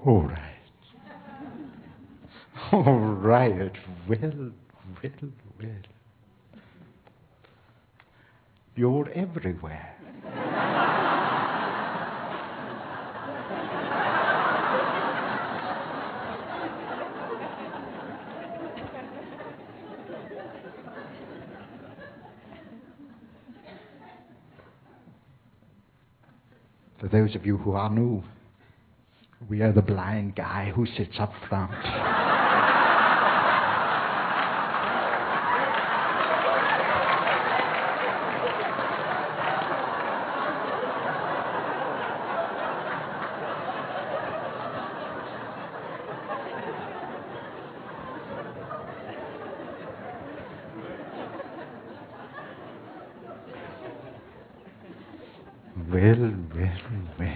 All right. All right. Well. You're everywhere. For those of you who are new, we are the blind guy who sits up front. Well.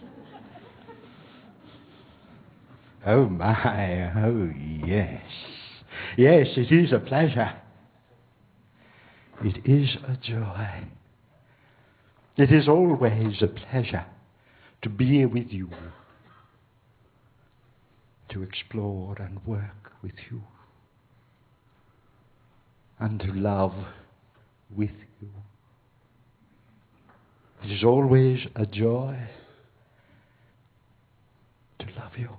Oh my, oh yes. Yes, it is a pleasure. It is a joy. It is always a pleasure to be with you, to explore and work with you, and to love with you. It is always a joy to love you.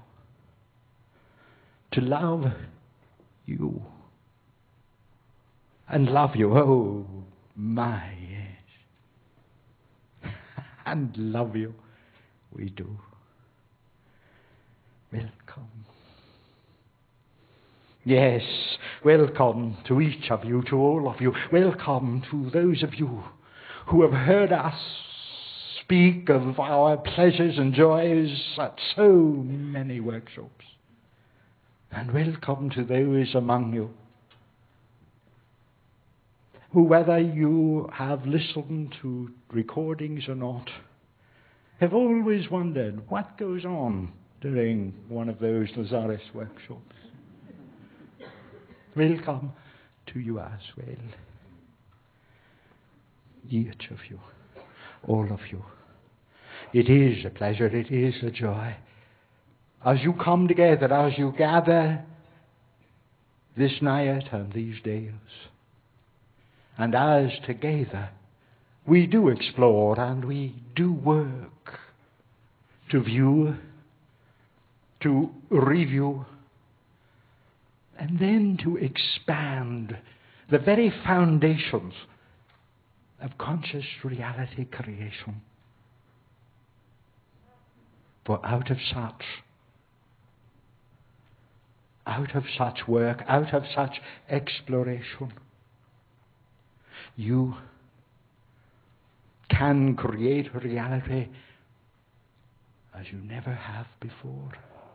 To love you. And love you, oh my, yes. And love you, we do. Welcome. Yes, welcome to each of you, to all of you. Welcome to those of you who have heard us speak of our pleasures and joys at so many workshops. And welcome to those among you who, whether you have listened to recordings or not, have always wondered what goes on during one of those Lazarus workshops. Welcome to you as well. Each of you, all of you. It is a pleasure, it is a joy. As you come together, as you gather this night and these days, and as together we do explore and we do work to view, to review, and then to expand the very foundations of conscious reality creation. For out of such work, out of such exploration, you can create reality as you never have before.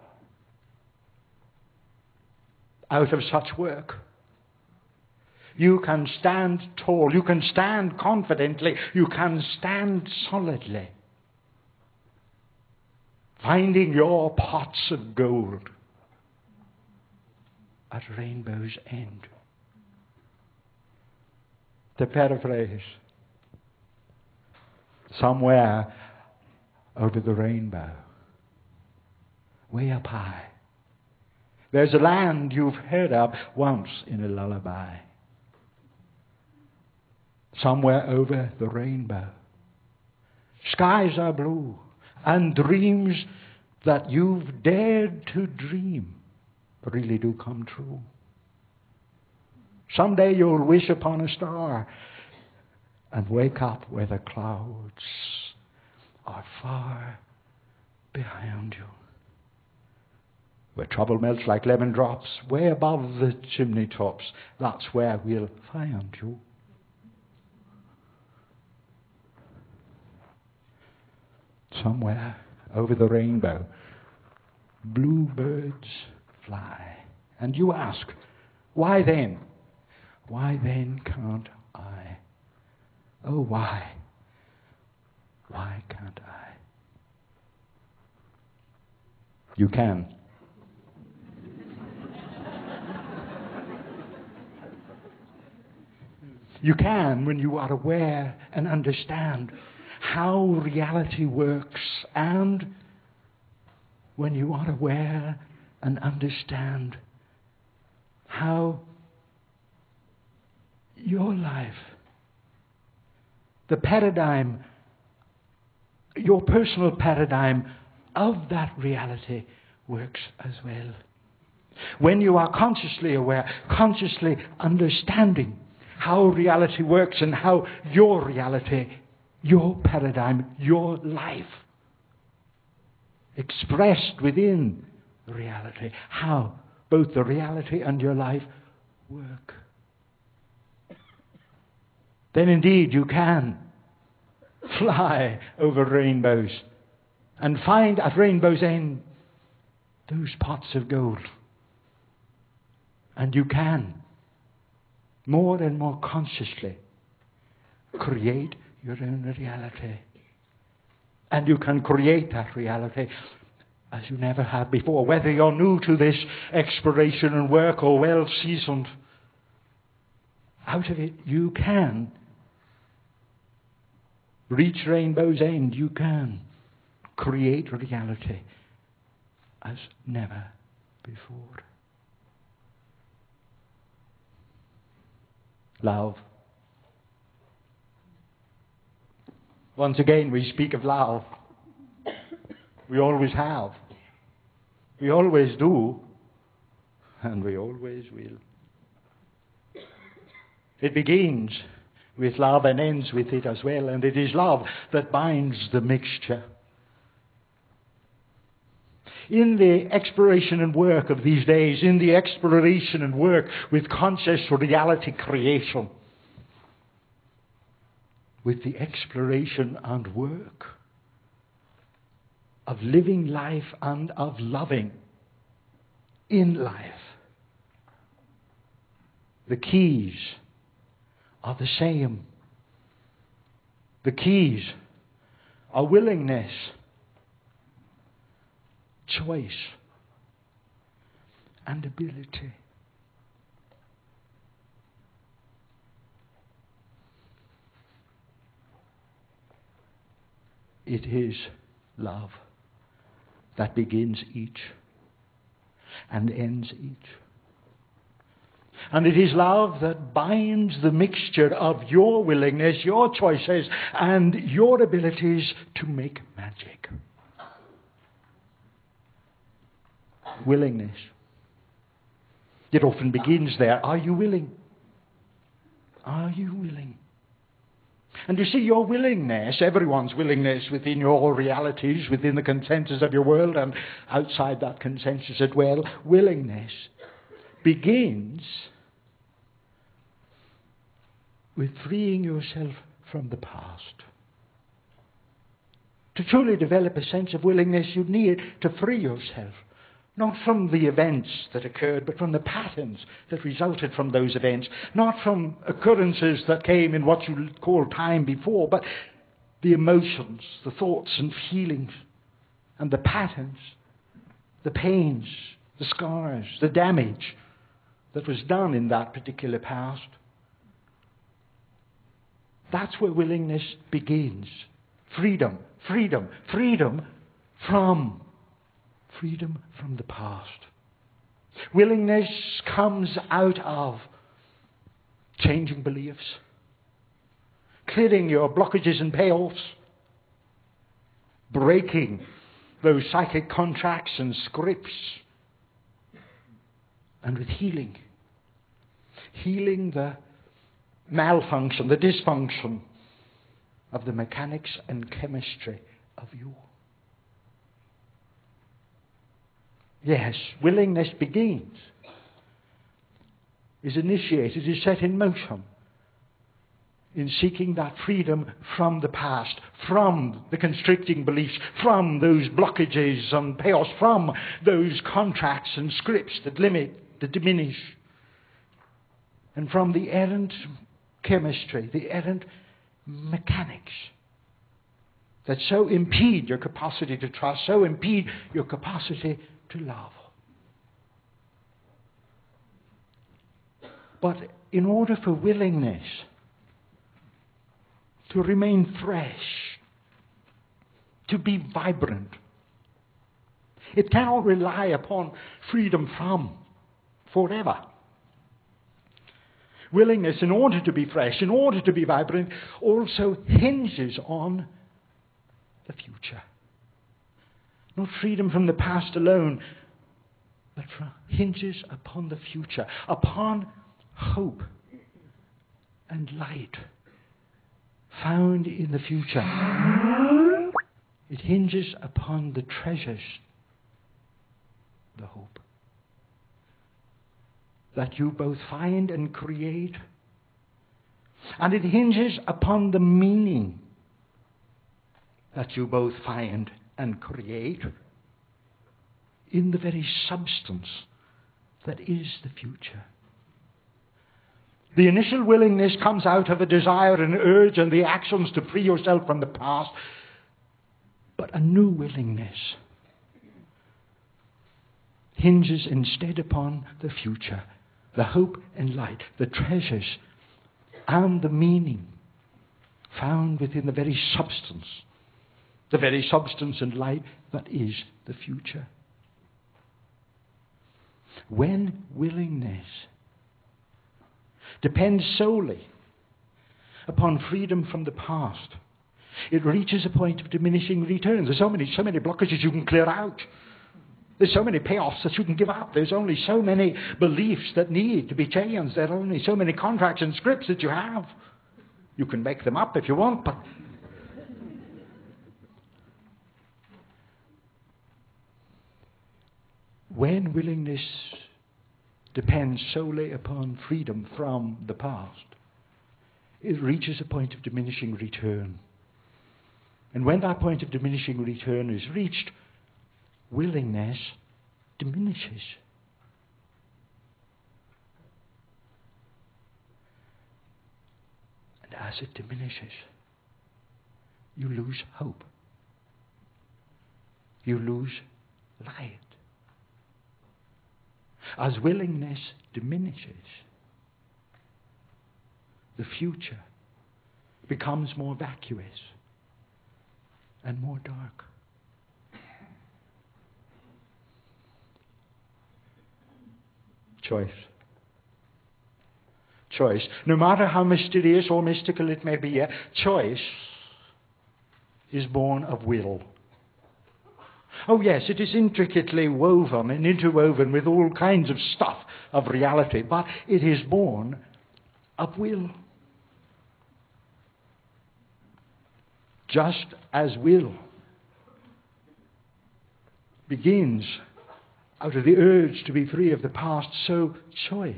Out of such work, you can stand tall, you can stand confidently, you can stand solidly, finding your pots of gold at rainbow's end. To paraphrase, somewhere over the rainbow, way up high, there's a land you've heard of once in a lullaby. Somewhere over the rainbow, skies are blue, and dreams that you've dared to dream really do come true. Someday you'll wish upon a star and wake up where the clouds are far behind you. Where trouble melts like lemon drops, way above the chimney tops, that's where we'll find you. Somewhere over the rainbow, bluebirds fly. And you ask, why then? Why then can't I? Oh, why? Why can't I? You can. You can when you are aware and understand how reality works and when you are aware and understand how your life, the paradigm, your personal paradigm of that reality works as well. When you are consciously aware, consciously understanding how reality works and how your reality, your paradigm, your life expressed within reality, how both the reality and your life work, then indeed you can fly over rainbows and find at rainbow's end those pots of gold. And you can more and more consciously create your own reality. And you can create that reality as you never have before. Whether you're new to this exploration and work or well seasoned, out of it you can reach rainbow's end. You can create reality as never before. Love. Once again, we speak of love. We always have. We always do. And we always will. It begins with love and ends with it as well. And it is love that binds the mixture. In the exploration and work of these days, in the exploration and work with conscious reality creation, with the exploration and work of living life and of loving in life, the keys are the same. The keys are willingness, choice, and ability. It is love that begins each and ends each. And it is love that binds the mixture of your willingness, your choices, and your abilities to make magic. Willingness. It often begins there. Are you willing? Are you willing? And you see, your willingness, everyone's willingness within your realities, within the consensus of your world and outside that consensus as well, willingness begins with freeing yourself from the past. To truly develop a sense of willingness, you need to free yourself. Not from the events that occurred, but from the patterns that resulted from those events. Not from occurrences that came in what you call time before, but the emotions, the thoughts and feelings, and the patterns, the pains, the scars, the damage that was done in that particular past. That's where willingness begins. Freedom, freedom, freedom from the past. Willingness comes out of changing beliefs, clearing your blockages and payoffs, breaking those psychic contracts and scripts, and with healing the malfunction, the dysfunction of the mechanics and chemistry of you. Yes, willingness begins, is initiated, is set in motion in seeking that freedom from the past, from the constricting beliefs, from those blockages and payoffs, from those contracts and scripts that limit, that diminish, and from the errant chemistry, the errant mechanics that so impede your capacity to trust, so impede your capacity to love. But in order for willingness to remain fresh, to be vibrant, It cannot rely upon freedom from forever. Willingness, in order to be fresh, in order to be vibrant, also hinges on the future. Not freedom from the past alone, but hinges upon the future, upon hope and light found in the future. It hinges upon the treasures, the hope, that you both find and create. And it hinges upon the meaning that you both find and create in the very substance that is the future. The initial willingness comes out of a desire and urge and the actions to free yourself from the past, but a new willingness hinges instead upon the future, the hope and light, the treasures and the meaning found within the very substance and light that is the future. When willingness depends solely upon freedom from the past, it reaches a point of diminishing returns. There's so many blockages you can clear out. There's so many payoffs that you can give up. There's only so many beliefs that need to be changed. There are only so many contracts and scripts that you have. You can make them up if you want, but when willingness depends solely upon freedom from the past, it reaches a point of diminishing return. And when that point of diminishing return is reached, willingness diminishes. And as it diminishes, you lose hope. You lose light. As willingness diminishes, the future becomes more vacuous and more dark. Choice. No matter how mysterious or mystical it may be, choice is born of will. Oh yes, it is intricately woven and interwoven with all kinds of stuff of reality, but it is born of will. Just as will begins out of the urge to be free of the past, so choice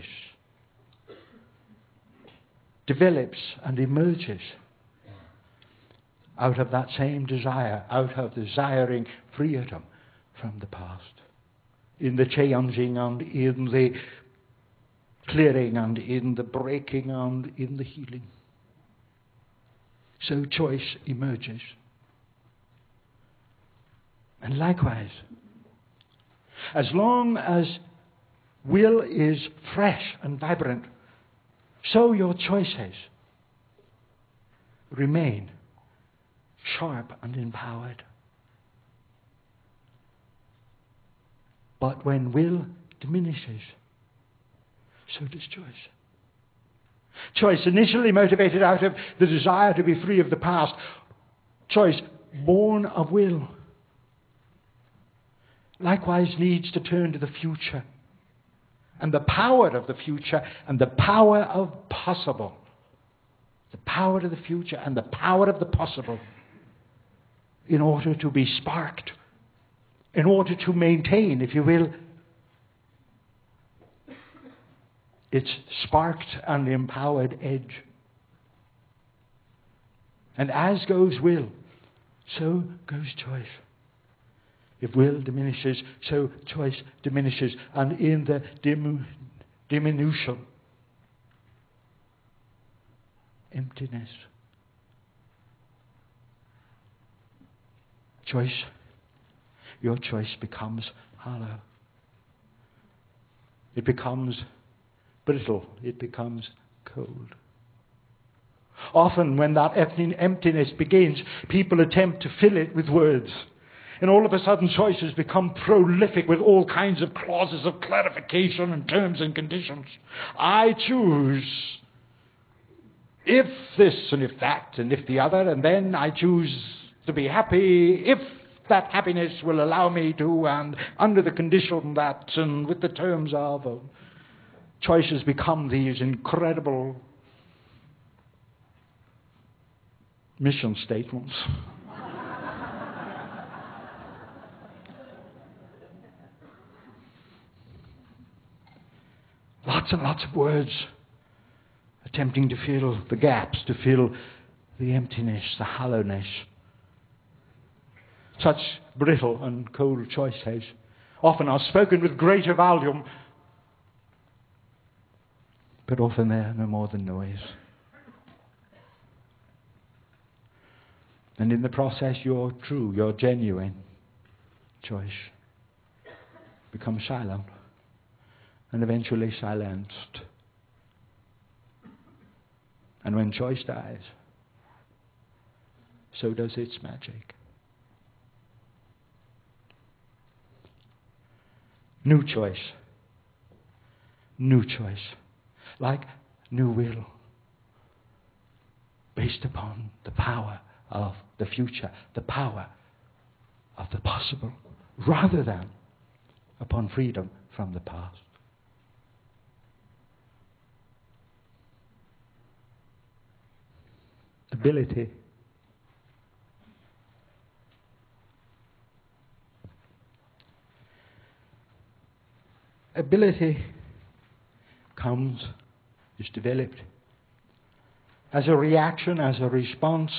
develops and emerges out of that same desire, out of desiring freedom from the past, in the changing and in the clearing and in the breaking and in the healing. So choice emerges. And likewise, as long as will is fresh and vibrant, so your choices remain sharp and empowered. But when will diminishes, so does choice. Choice initially motivated out of the desire to be free of the past. Choice born of will. Likewise needs to turn to the future and the power of the future and the power of possible. The power of the future and the power of the possible in order to be sparked, in order to maintain, if you will, its sparked and empowered edge. And as goes will, so goes choice. If will diminishes, so choice diminishes. And in the diminution, emptiness. Your choice becomes hollow. It becomes brittle. It becomes cold. Often when that emptiness begins, people attempt to fill it with words. And all of a sudden choices become prolific with all kinds of clauses of clarification and terms and conditions. I choose if this and if that and if the other, and then I choose to be happy if that happiness will allow me to, and under the condition that, and with the terms of. Choices become these incredible mission statements. Lots and lots of words attempting to fill the gaps, to fill the emptiness, the hollowness. Such brittle and cold choices often are spoken with greater volume, but often they're no more than noise. And in the process, your true, your genuine choice becomes silent and eventually silenced. And when choice dies, so does its magic. New choice. New choice. Like new will. Based upon the power of the future, the power of the possible, rather than upon freedom from the past. Ability. Ability is developed as a reaction, as a response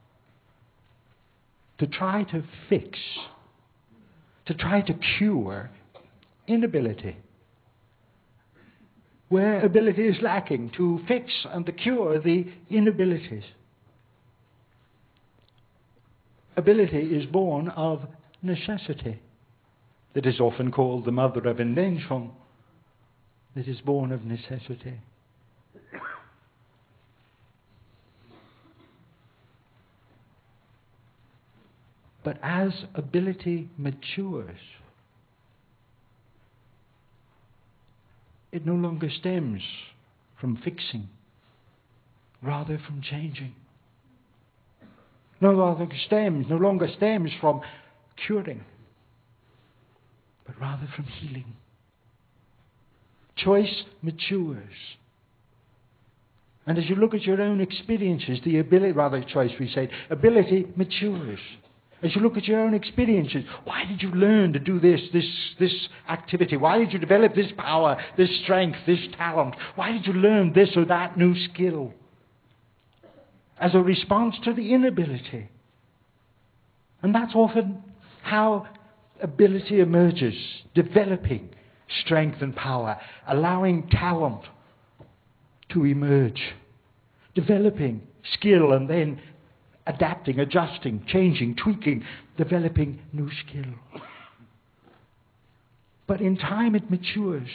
to try to fix, to try to cure inability. Where ability is lacking, to fix and to cure the inabilities. Ability is born of necessity. That is often called the mother of invention. That is born of necessity. But as ability matures, it no longer stems from fixing, rather from changing. No longer stems from curing, but rather from healing. Choice matures. And as you look at your own experiences, ability matures. As you look at your own experiences, why did you learn to do this activity? Why did you develop this power, this strength, this talent? Why did you learn this or that new skill? As a response to the inability. And that's often how ability emerges, developing strength and power, allowing talent to emerge, developing skill and then adapting, adjusting, changing, tweaking, developing new skill. But in time it matures,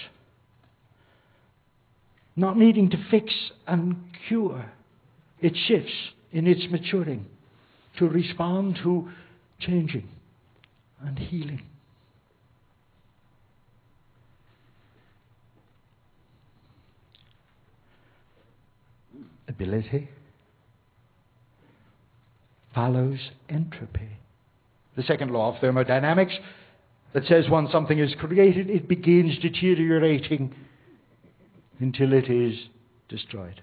not needing to fix and cure. It shifts in its maturing to respond to changing and healing. Ability follows entropy. The second law of thermodynamics that says once something is created, it begins deteriorating until it is destroyed.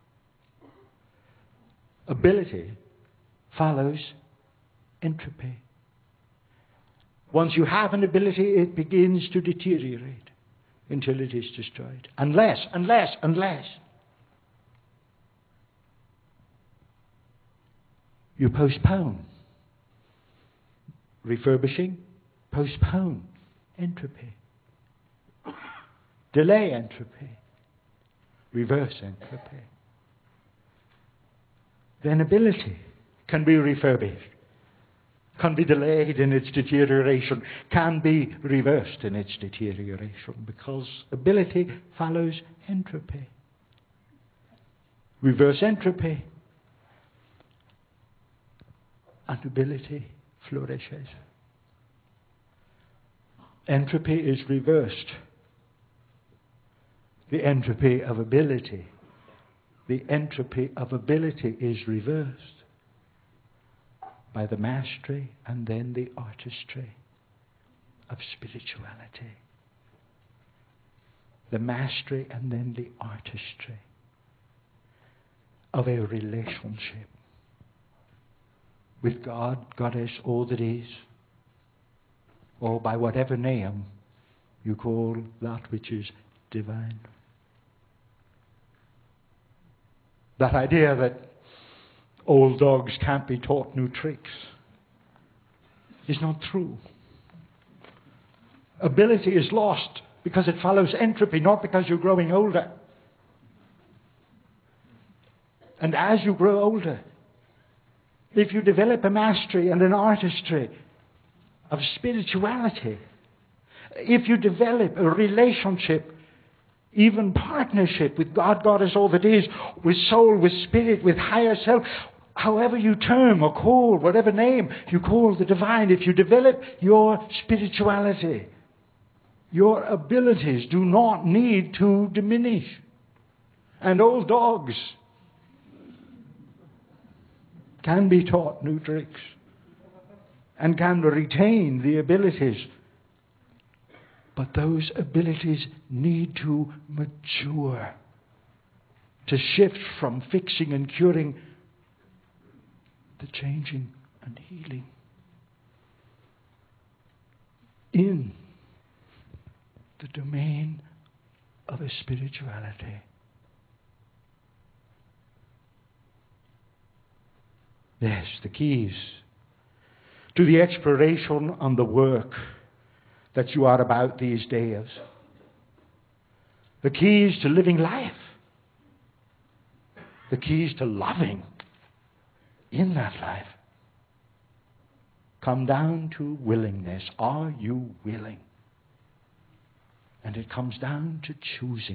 Ability follows entropy. Once you have an ability, it begins to deteriorate until it is destroyed. Unless you postpone refurbishing, postpone entropy, delay entropy, reverse entropy. Then ability can be refurbished, can be delayed in its deterioration, can be reversed in its deterioration, because ability follows entropy. Reverse entropy, and ability flourishes. Entropy is reversed. The entropy of ability. The entropy of ability is reversed by the mastery and then the artistry of spirituality. The mastery and then the artistry of a relationship with God, Goddess, all that is, or by whatever name you call that which is divine. That idea that old dogs can't be taught new tricks is not true. Ability is lost because it follows entropy, not because you're growing older. And as you grow older, if you develop a mastery and an artistry of spirituality, if you develop a relationship, even partnership with God, Goddess, all that is, with soul, with spirit, with higher self, however you term or call, whatever name you call the divine, if you develop your spirituality, your abilities do not need to diminish. And old dogs can be taught new tricks and can retain the abilities. But those abilities need to mature, to shift from fixing and curing to changing and healing in the domain of a spirituality. Yes, the keys to the exploration and the work that you are about these days. The keys to living life. The keys to loving in that life come down to willingness. Are you willing? And it comes down to choosing.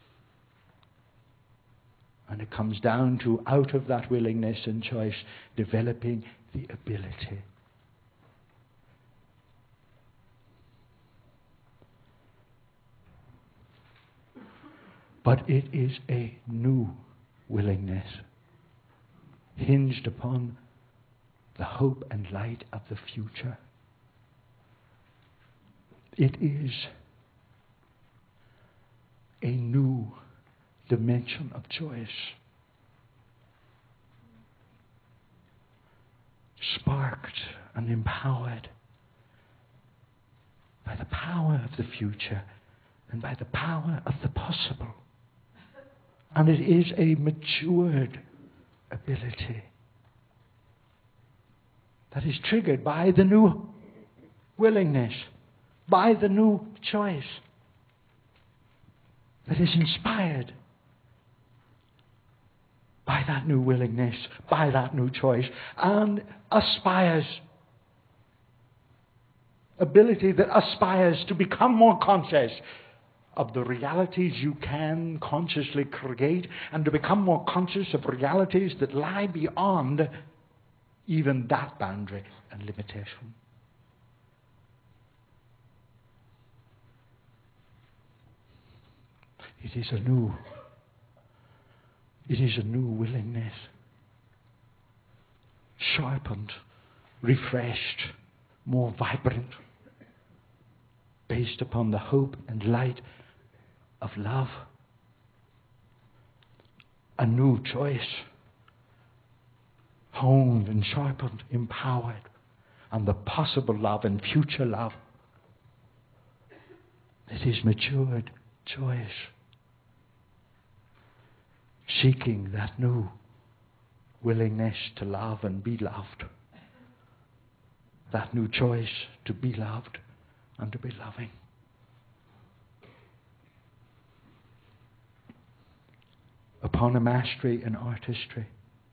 And it comes down to, out of that willingness and choice, developing the ability. But it is a new willingness, hinged upon the hope and light of the future. It is a new dimension of choice, sparked and empowered by the power of the future and by the power of the possible. And it is a matured ability that is triggered by the new willingness, by the new choice, that is inspired by that new willingness, by that new choice, and aspires, ability that aspires to become more conscious of the realities you can consciously create, and to become more conscious of realities that lie beyond even that boundary and limitation. It is a new willingness, sharpened, refreshed, more vibrant, based upon the hope and light of love. A new choice, honed and sharpened, empowered, and the possible love and future love. It is matured choice, seeking that new willingness to love and be loved. That new choice to be loved and to be loving. Upon a mastery and artistry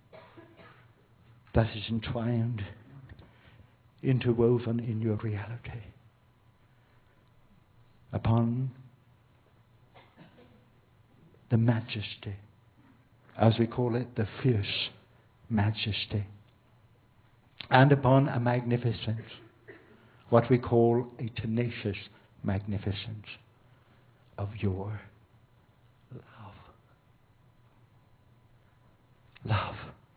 that is entwined, interwoven in your reality. Upon the majesty, as we call it, the fierce majesty, and upon a magnificence what we call a tenacious magnificence of your love. Love.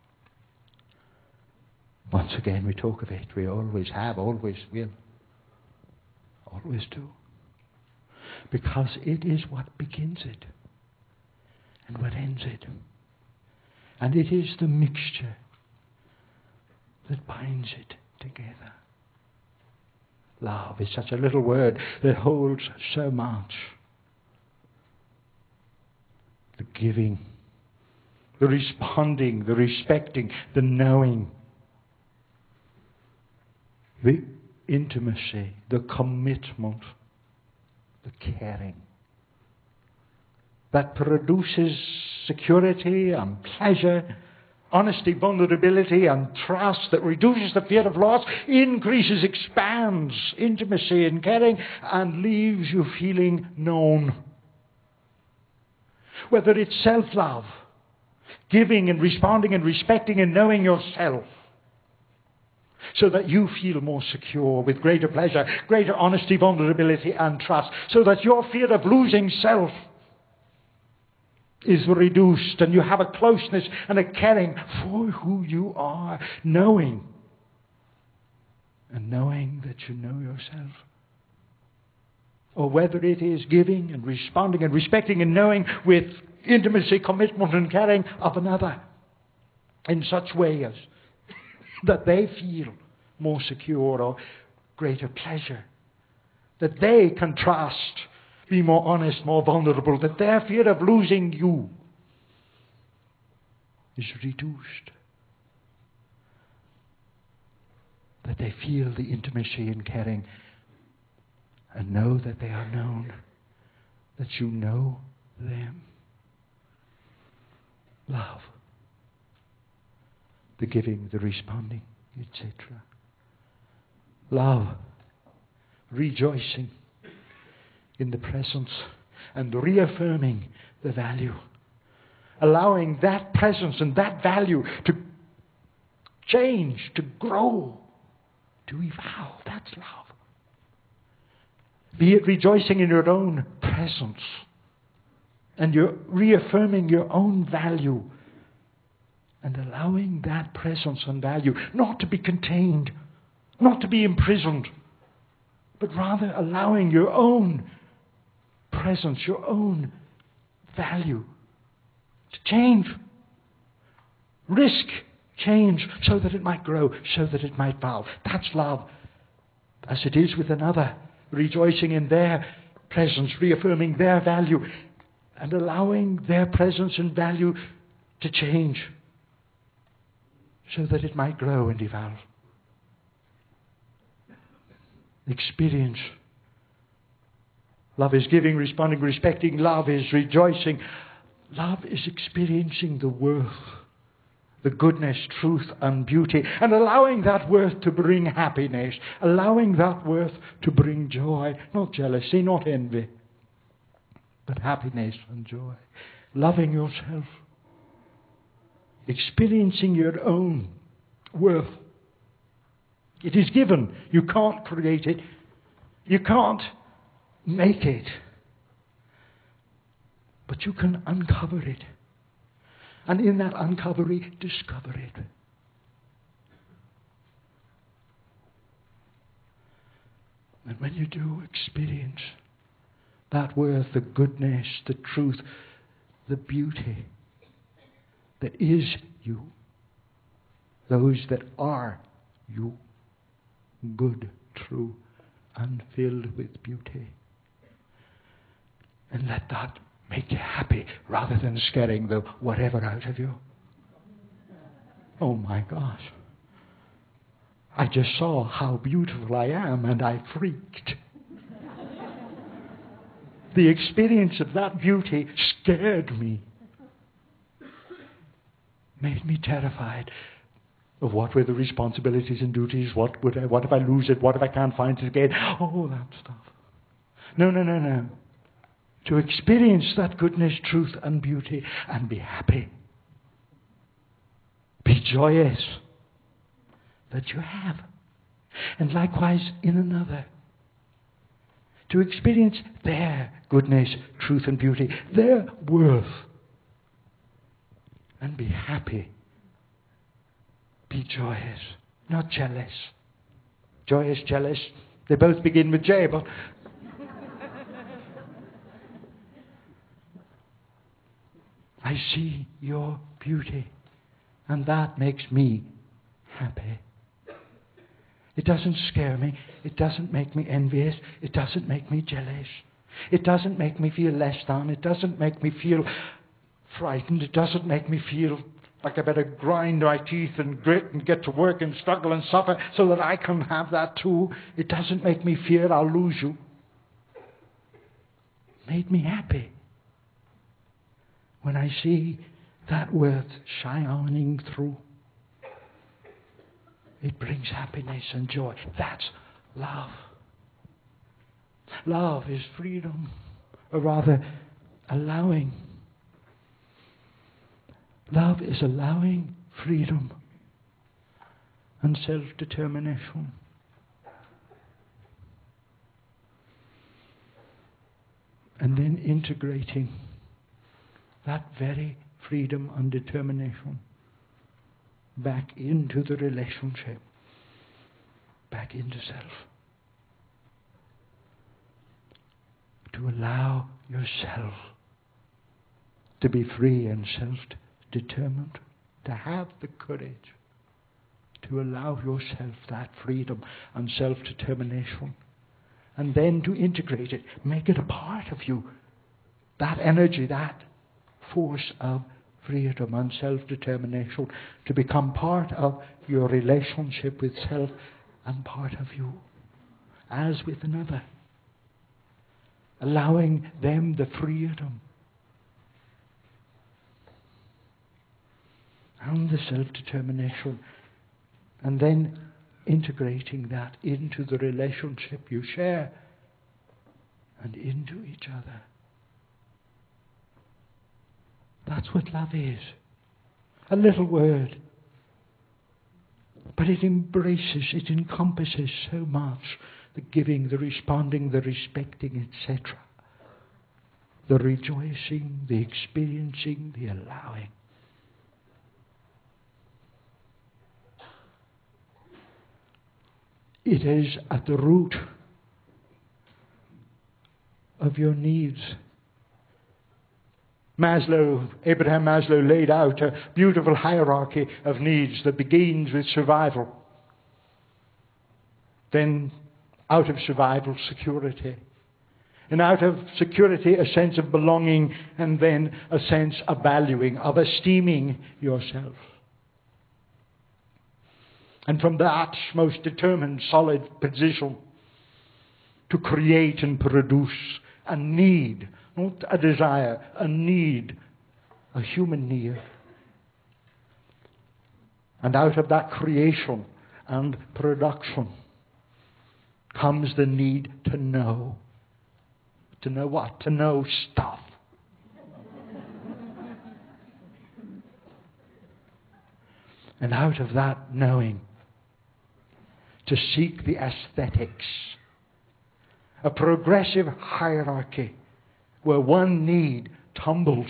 Once again we talk of it. We always have, always will, always do. Because it is what begins it and what ends it. And it is the mixture that binds it together. Love is such a little word that holds so much. The giving, the responding, the respecting, the knowing, the intimacy, the commitment, the caring that produces security and pleasure, honesty, vulnerability and trust, that reduces the fear of loss, increases, expands intimacy and caring, and leaves you feeling known. Whether it's self-love, giving and responding and respecting and knowing yourself, so that you feel more secure with greater pleasure, greater honesty, vulnerability and trust, so that your fear of losing self is reduced and you have a closeness and a caring for who you are, knowing that you know yourself. Or whether it is giving and responding and respecting and knowing with intimacy, commitment and caring of another in such ways that they feel more secure or greater pleasure, that they can trust, be more honest, more vulnerable, that their fear of losing you is reduced, that they feel the intimacy and caring and know that they are known, that you know them. Love, the giving, the responding, etc. Love, rejoicing in the presence and reaffirming the value. Allowing that presence and that value to change, to grow, to evolve. That's love. Be it rejoicing in your own presence and you're reaffirming your own value and allowing that presence and value not to be contained, not to be imprisoned, but rather allowing your own presence, your own value to change. Risk change so that it might grow, so that it might evolve. That's love. As it is with another, rejoicing in their presence, reaffirming their value, and allowing their presence and value to change so that it might grow and evolve. Experience. Love is giving, responding, respecting. Love is rejoicing. Love is experiencing the worth, the goodness, truth and beauty, and allowing that worth to bring happiness, allowing that worth to bring joy, not jealousy, not envy, but happiness and joy. Loving yourself, experiencing your own worth. It is given. You can't create it. You can't make it. But you can uncover it. And in that uncovery, discover it. And when you do experience that worth, the goodness, the truth, the beauty that is you, those that are you, good, true, and filled with beauty. And let that make you happy rather than scaring the whatever out of you. Oh my gosh. I just saw how beautiful I am and I freaked. The experience of that beauty scared me. Made me terrified of what were the responsibilities and duties, what if I lose it, what if I can't find it again, all that stuff. No. To experience that goodness, truth and beauty and be happy. Be joyous that you have. And likewise in another. To experience their goodness, truth and beauty, their worth. And be happy. Be joyous, not jealous. Joyous, jealous, they both begin with J, but I see your beauty, and that makes me happy. It doesn't scare me. It doesn't make me envious. It doesn't make me jealous. It doesn't make me feel less than. It doesn't make me feel frightened. It doesn't make me feel like I better grind my teeth and grit and get to work and struggle and suffer so that I can have that too. It doesn't make me fear I'll lose you. It made me happy when I see that worth shining through. It brings happiness and joy. That's love. Love is freedom, or rather, allowing. Love is allowing freedom and self-determination. And then integrating that very freedom and determination back into the relationship, back into self. To allow yourself to be free and self-determined, to have the courage to allow yourself that freedom and self-determination, and then to integrate it, make it a part of you, that energy, that force of freedom and self-determination to become part of your relationship with self and part of you, as with another. Allowing them the freedom and the self-determination, and then integrating that into the relationship you share and into each other. That's what love is. A little word. But it embraces, it encompasses so much. The giving, the responding, the respecting, etc. The rejoicing, the experiencing, the allowing. It is at the root of your needs. Abraham Maslow laid out a beautiful hierarchy of needs that begins with survival. Then out of survival, security. And out of security, a sense of belonging, and then a sense of valuing, of esteeming yourself. And from that most determined, solid position to create and produce a need, not a desire, a need, a human need. And out of that creation and production comes the need to know. To know what? To know stuff. And out of that knowing, to seek the aesthetics. A progressive hierarchy where one need tumbles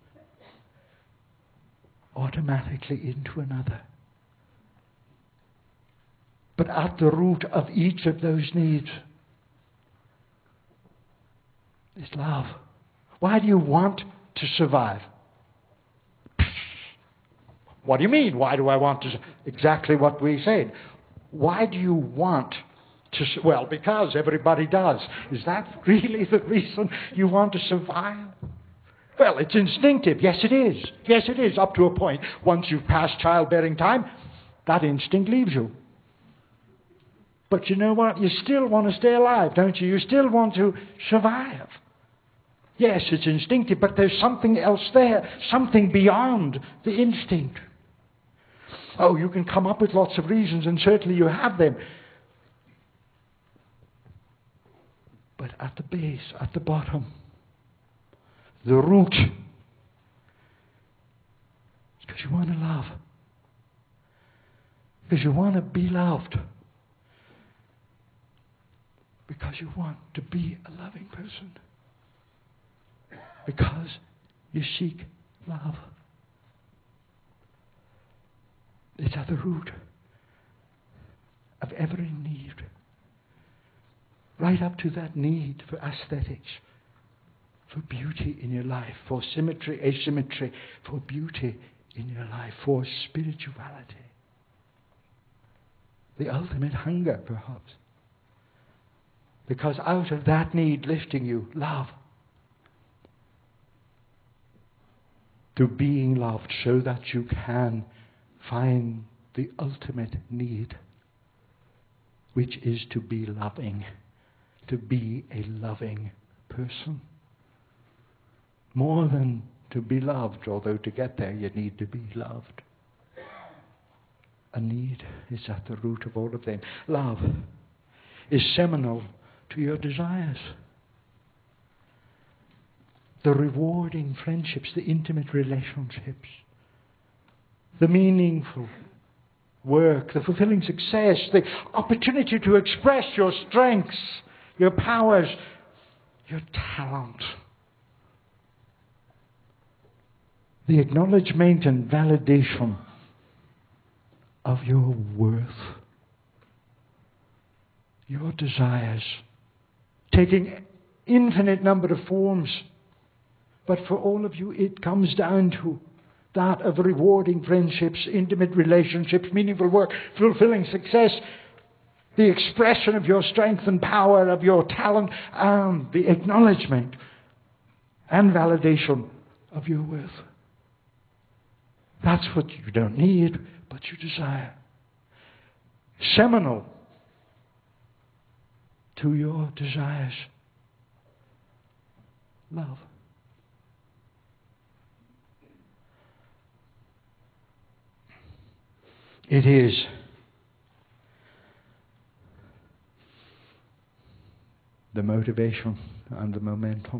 automatically into another. But at the root of each of those needs is love. Why do you want to survive? What do you mean? Why do I want to? Exactly what we said. Why do you want to? Well, because everybody does. Is that really the reason you want to survive? Well, it's instinctive. Yes, it is. Yes, it is, up to a point. Once you've passed childbearing time, that instinct leaves you. But you know what? You still want to stay alive, don't you? You still want to survive. Yes, it's instinctive, but there's something else there, something beyond the instinct. Oh, you can come up with lots of reasons, and certainly you have them. But at the base, at the bottom, the root, is because you want to love. Because you want to be loved. Because you want to be a loving person. Because you seek love. It's at the root of every need. Right up to that need for aesthetics, for beauty in your life, for symmetry, asymmetry, for beauty in your life, for spirituality. The ultimate hunger, perhaps. Because out of that need lifting you, love. To being loved so that you can find the ultimate need, which is to be loving, to be a loving person. More than to be loved, although to get there you need to be loved. A need is at the root of all of them. Love is seminal to your desires. The rewarding friendships, the intimate relationships, the meaningful work, the fulfilling success, the opportunity to express your strengths, your powers, your talent. The acknowledgement and validation of your worth, your desires, taking infinite number of forms. But for all of you, it comes down to that of rewarding friendships, intimate relationships, meaningful work, fulfilling success, the expression of your strength and power, of your talent, and the acknowledgement and validation of your worth. That's what you don't need, but you desire. Seminal to your desires. Love. It is the motivation and the momentum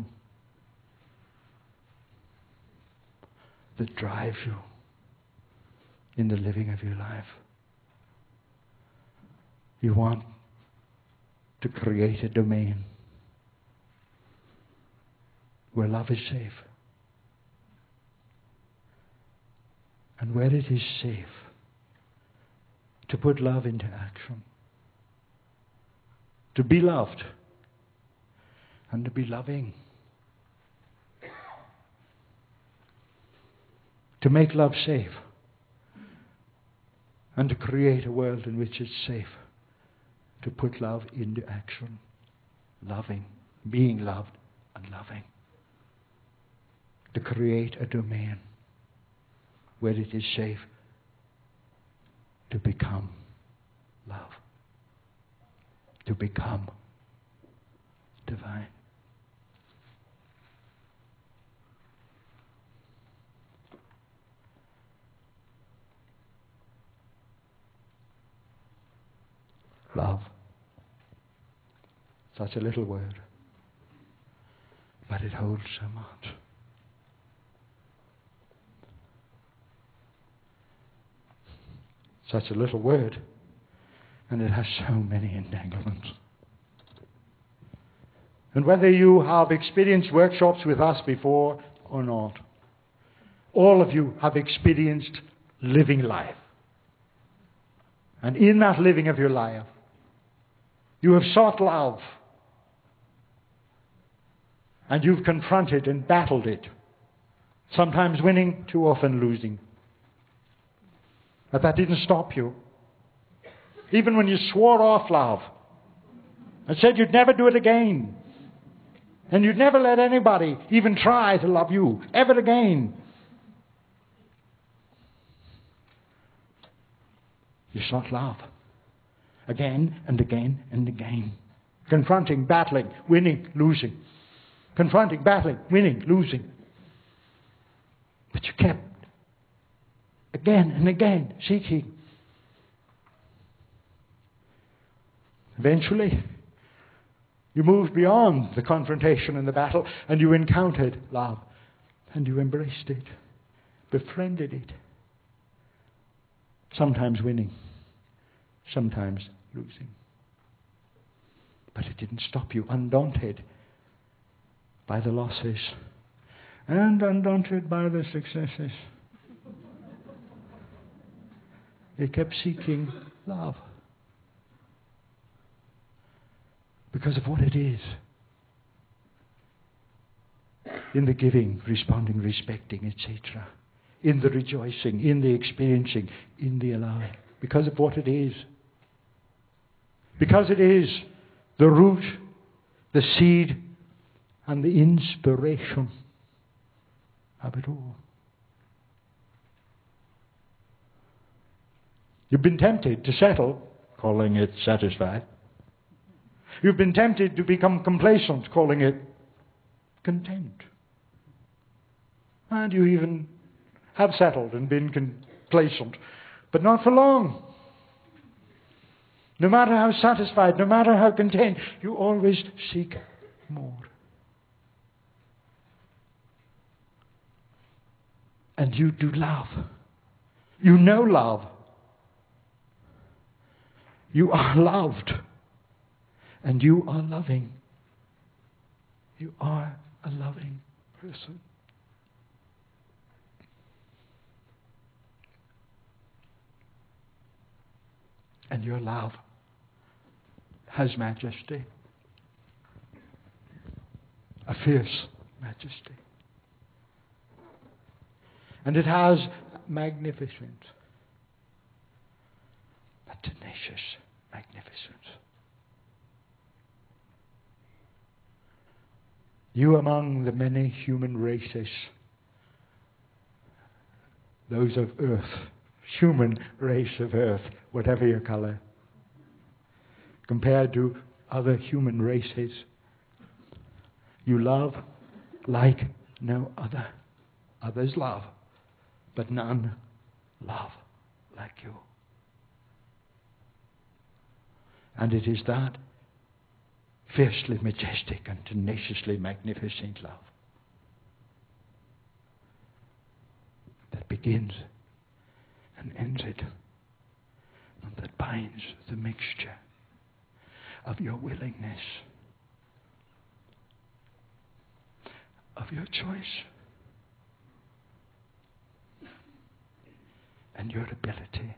that drives you in the living of your life. You want to create a domain where love is safe. And where it is safe, to put love into action. To be loved and to be loving. To make love safe and to create a world in which it's safe to put love into action. Loving, being loved and loving. To create a domain where it is safe to become love. To become divine. Love. Such a little word, but it holds so much. Such a little word, and it has so many entanglements. And whether you have experienced workshops with us before or not, all of you have experienced living life. And in that living of your life, you have sought love. And you've confronted and battled it. Sometimes winning, too often losing. But that didn't stop you. Even when you swore off love and said you'd never do it again. And you'd never let anybody even try to love you ever again. You sought love. Again and again and again. Confronting, battling, winning, losing. Confronting, battling, winning, losing. But you kept again and again seeking. Eventually, you moved beyond the confrontation and the battle, and you encountered love, and you embraced it, befriended it. Sometimes winning, sometimes losing. But it didn't stop you, undaunted by the losses and undaunted by the successes. You kept seeking love because of what it is. In the giving, responding, respecting, etc. In the rejoicing, in the experiencing, in the allowing. Because of what it is. Because it is the root, the seed, and the inspiration of it all. You've been tempted to settle, calling it satisfied. You've been tempted to become complacent, calling it content. And you even have settled and been complacent, but not for long. No matter how satisfied, no matter how content, you always seek more. And you do love. You know love. You are loved. And you are loving. You are a loving person. And your love has majesty. A fierce majesty. And it has magnificence. A tenacious magnificence. You among the many human races, those of earth, human race of earth, whatever your color, compared to other human races, you love like no other. Others love, but none love like you. And it is that fiercely majestic and tenaciously magnificent love that begins and ends it, and that binds the mixture of your willingness, of your choice, and your ability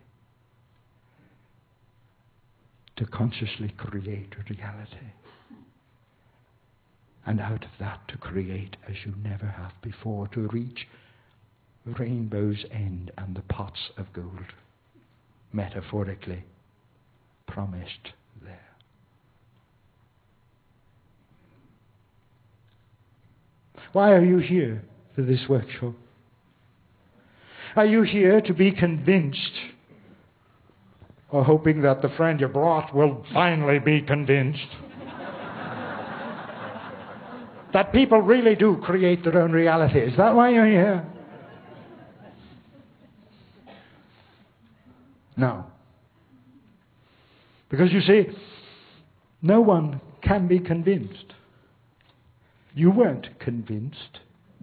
to consciously create reality. And out of that to create as you never have before, to reach the rainbow's end and the pots of gold, metaphorically promised there. Why are you here for this workshop? Are you here to be convinced, or hoping that the friend you brought will finally be convinced that people really do create their own reality? Is that why you're here? No. Because you see, no one can be convinced. You weren't convinced.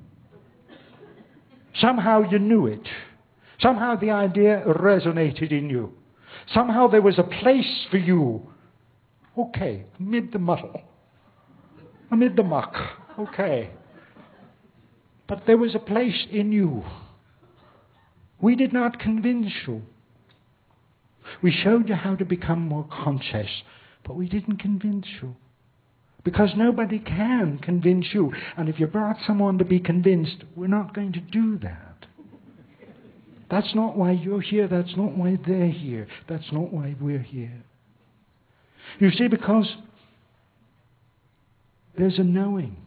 Somehow you knew it. Somehow the idea resonated in you. Somehow there was a place for you. Okay, amid the muddle. Amid the muck. Okay. But there was a place in you. We did not convince you. We showed you how to become more conscious, but we didn't convince you. Because nobody can convince you. And if you brought someone to be convinced, we're not going to do that. That's not why you're here. That's not why they're here. That's not why we're here. You see, because there's a knowing.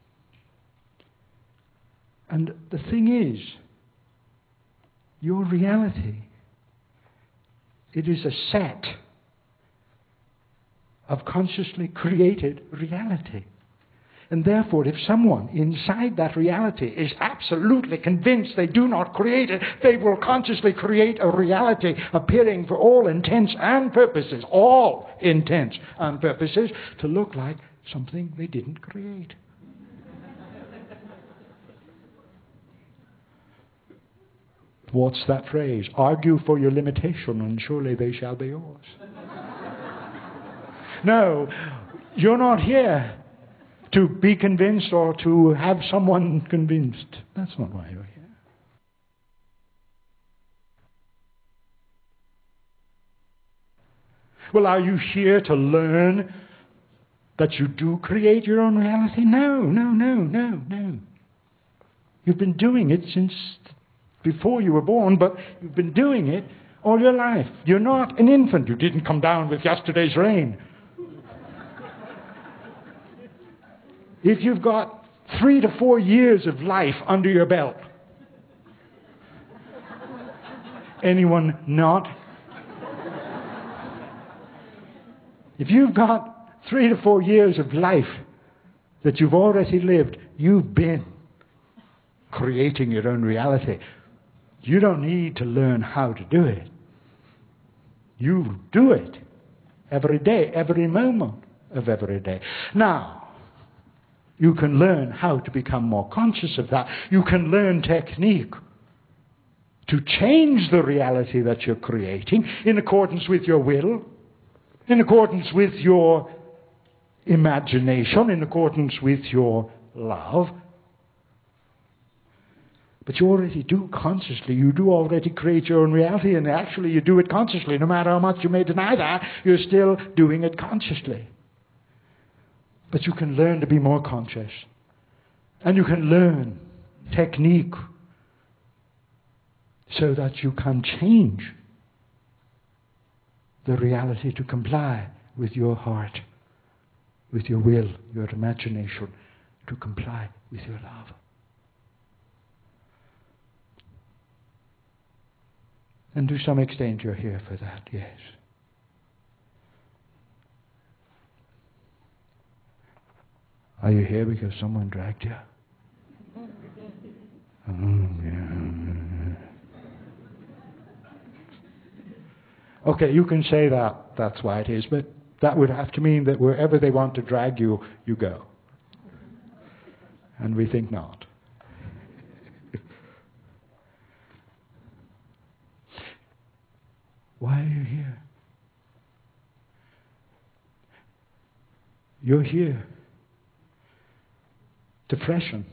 And the thing is, your reality, it is a set of consciously created reality. And therefore, if someone inside that reality is absolutely convinced they do not create it, they will consciously create a reality appearing for all intents and purposes, to look like something they didn't create. What's that phrase? Argue for your limitation and surely they shall be yours. No, you're not here to be convinced or to have someone convinced. That's not why you're here. Well, are you here to learn that you do create your own reality? No. You've been doing it since before you were born, but you've been doing it all your life. You're not an infant. You didn't come down with yesterday's rain. If you've got 3 to 4 years of life under your belt, anyone not? If you've got 3 to 4 years of life that you've already lived, you've been creating your own reality. You don't need to learn how to do it. You do it every day, every moment of every day. Now, you can learn how to become more conscious of that. You can learn technique to change the reality that you're creating in accordance with your will, in accordance with your imagination, in accordance with your love. But you already do consciously. You do already create your own reality, and actually you do it consciously. No matter how much you may deny that, you're still doing it consciously. But you can learn to be more conscious. And you can learn technique so that you can change the reality to comply with your heart, with your will, your imagination, to comply with your love. And to some extent you're here for that, yes. Are you here because someone dragged you? Yeah. Okay, you can say that's why it is, but that would have to mean that wherever they want to drag you, you go. And we think not. Why are you here? You're here to freshen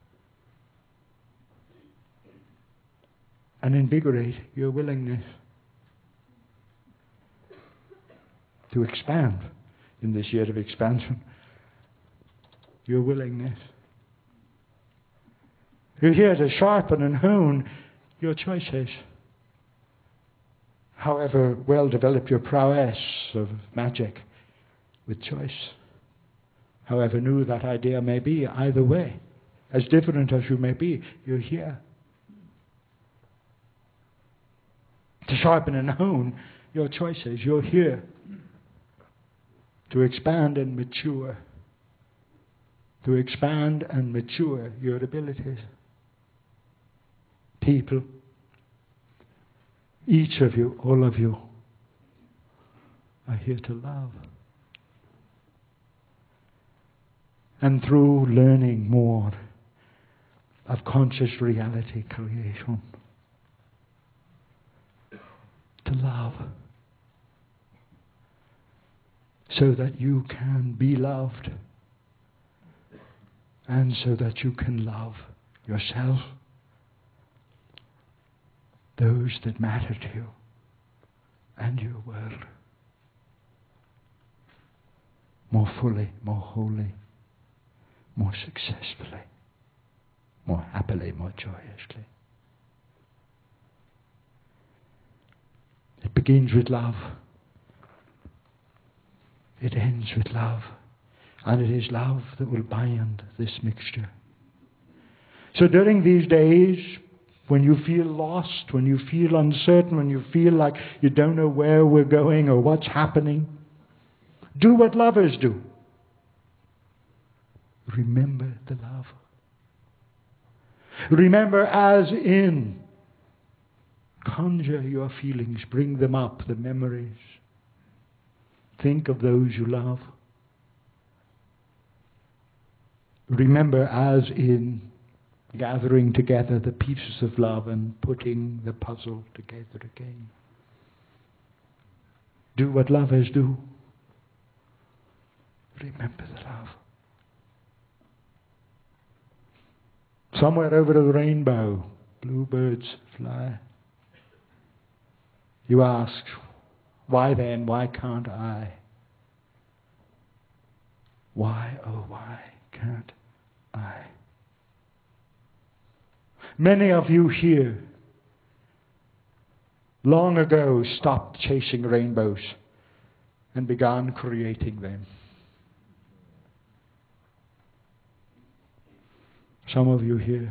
and invigorate your willingness to expand in this year of expansion. Your willingness. You're here to sharpen and hone your choices. However well develop your prowess of magic with choice. However new that idea may be, either way, as different as you may be, you're here. To sharpen and hone your choices, you're here. To expand and mature. To expand and mature your abilities. People, each of you, all of you, are here to love. And through learning more of conscious reality creation, to love, so that you can be loved, and so that you can love yourself, those that matter to you, and your world more fully, more wholly, more successfully, more happily, more joyously. It begins with love. It ends with love. And it is love that will bind this mixture. So during these days, when you feel lost, when you feel uncertain, when you feel like you don't know where we're going or what's happening, do what lovers do. Remember the love. Remember as in, conjure your feelings, bring them up, the memories. Think of those you love. Remember as in gathering together the pieces of love and putting the puzzle together again. Do what lovers do. Remember the love. Somewhere over the rainbow, bluebirds fly. You ask, why then, why can't I? Why, oh why can't I? Many of you here long ago stopped chasing rainbows and began creating them. Some of you here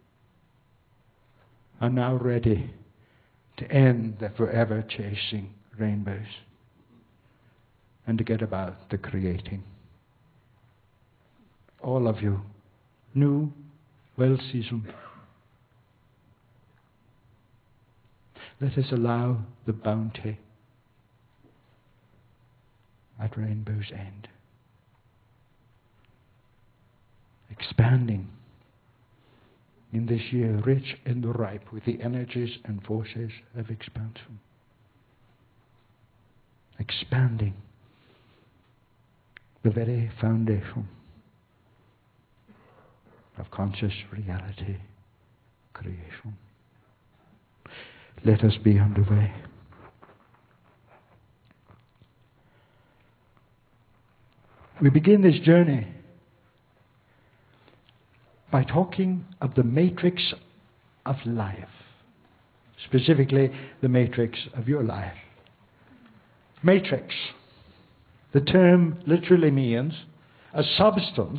are now ready to end the forever chasing rainbows and to get about the creating. All of you, new, well-seasoned. Let us allow the bounty at rainbow's end, expanding in this year, rich and ripe with the energies and forces of expansion. Expanding the very foundation of conscious reality creation. Let us be underway. We begin this journey by talking of the matrix of life, specifically the matrix of your life. Matrix, the term literally means a substance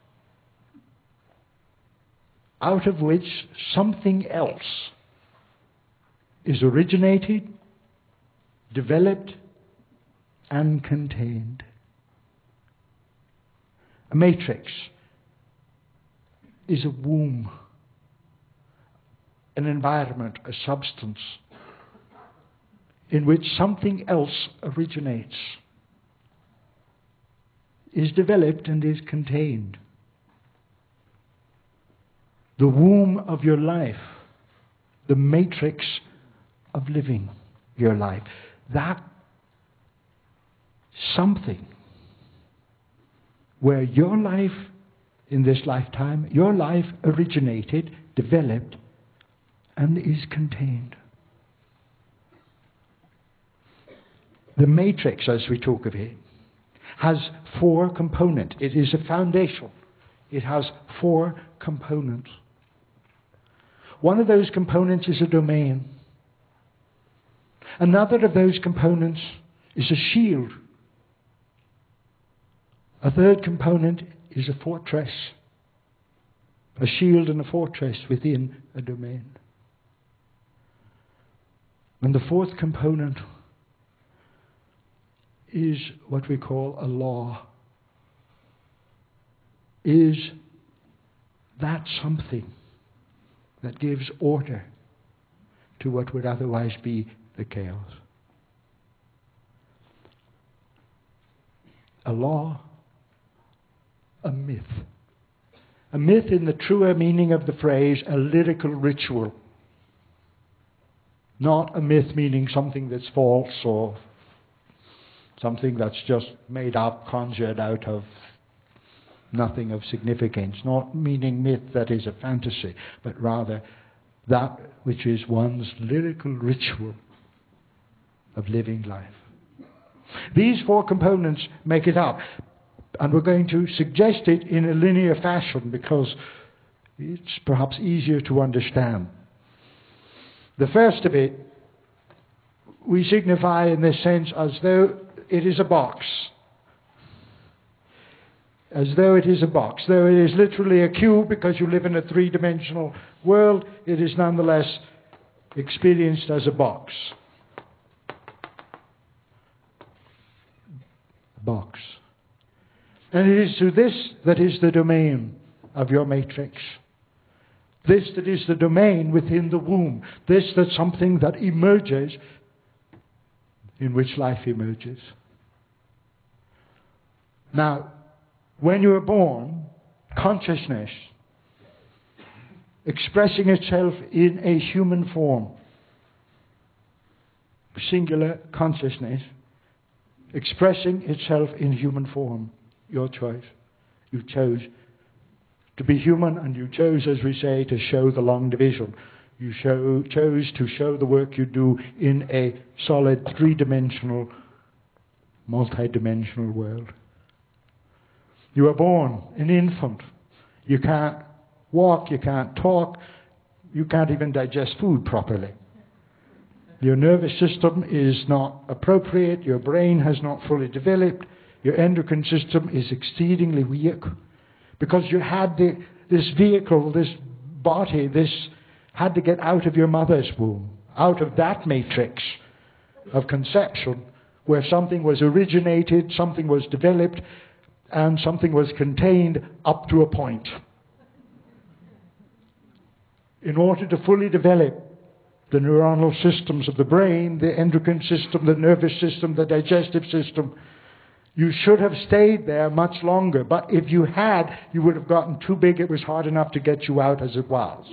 out of which something else is originated, developed, and contained. A matrix is a womb, an environment, a substance in which something else originates, is developed and is contained. The womb of your life, the matrix of living your life. That something where your life in this lifetime, your life originated, developed, and is contained. The matrix, as we talk of it, has 4 components. It is a foundation. It has 4 components. One of those components is a domain. Another of those components is a shield. A third component is a fortress. A shield and a fortress within a domain. And the 4th component is what we call a law. Is that something that gives order to what would otherwise be the chaos. A law, a myth. A myth in the truer meaning of the phrase, a lyrical ritual. Not a myth meaning something that's false or something that's just made up, conjured out of nothing of significance. Not meaning myth that is a fantasy, but rather that which is one's lyrical ritual of living life. These 4 components make it up. And we're going to suggest it in a linear fashion because it's perhaps easier to understand. The first of it, we signify in this sense as though it is a box. As though it is a box. Though it is literally a cube because you live in a 3-dimensional world, it is nonetheless experienced as a box. Box. And it is to this that is the domain of your matrix. This that is the domain within the womb. This that's something that emerges, in which life emerges. Now, when you are born, consciousness, expressing itself in a human form, singular consciousness, expressing itself in human form, your choice. You chose to be human, and you chose, as we say, to show the long division. You chose to show the work you do in a solid, three-dimensional, multi-dimensional world. You were born an infant. You can't walk, you can't talk, you can't even digest food properly. Your nervous system is not appropriate, your brain has not fully developed, your endocrine system is exceedingly weak. Because you had this vehicle, this body, this had to get out of your mother's womb, out of that matrix of conception, where something was originated, something was developed, and something was contained up to a point. In order to fully develop the neuronal systems of the brain, the endocrine system, the nervous system, the digestive system, you should have stayed there much longer. But if you had, you would have gotten too big. It was hard enough to get you out as it was.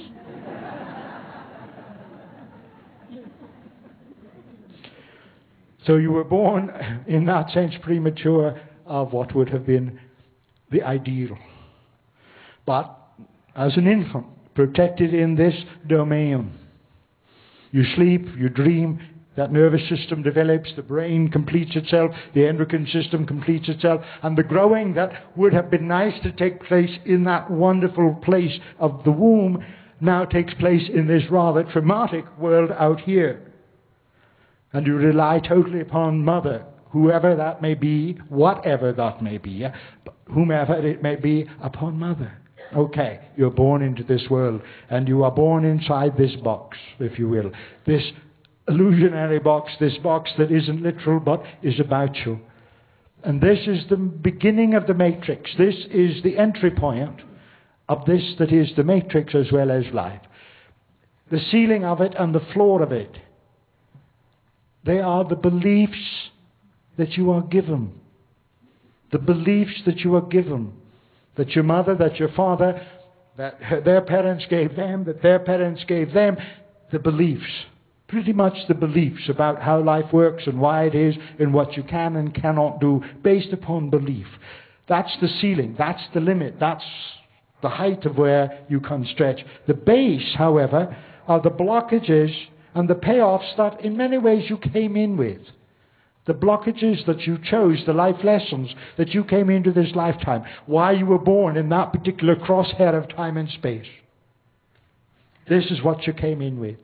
So you were born, in that sense, premature of what would have been the ideal. But as an infant, protected in this domain, you sleep, you dream, that nervous system develops, the brain completes itself, the endocrine system completes itself, and the growing that would have been nice to take place in that wonderful place of the womb now takes place in this rather traumatic world out here. And you rely totally upon mother, whoever that may be, whatever that may be, whomever it may be, upon mother. Okay, you're born into this world, and you are born inside this box, if you will. This illusionary box, this box that isn't literal but is about you. And this is the beginning of the matrix. This is the entry point of this that is the matrix as well as life. The ceiling of it and the floor of it, they are the beliefs that you are given. The beliefs that you are given. That your mother, that your father, that their parents gave them, that their parents gave them. The beliefs. Pretty much the beliefs about how life works and why it is and what you can and cannot do based upon belief. That's the ceiling. That's the limit. That's the height of where you can stretch. The base, however, are the blockages and the payoffs that in many ways you came in with. The blockages that you chose, the life lessons that you came into this lifetime, why you were born in that particular crosshair of time and space. This is what you came in with.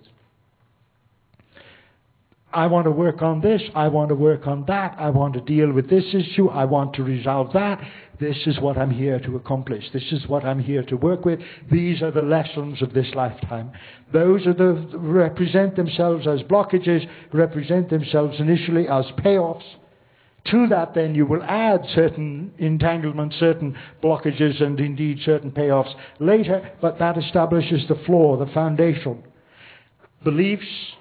I want to work on this, I want to work on that, I want to deal with this issue, I want to resolve that. This is what I'm here to accomplish. This is what I'm here to work with. These are the lessons of this lifetime. Those are represent themselves as blockages, represent themselves initially as payoffs. To that then you will add certain entanglements, certain blockages, and indeed certain payoffs later, but that establishes the floor, the foundation. Beliefs,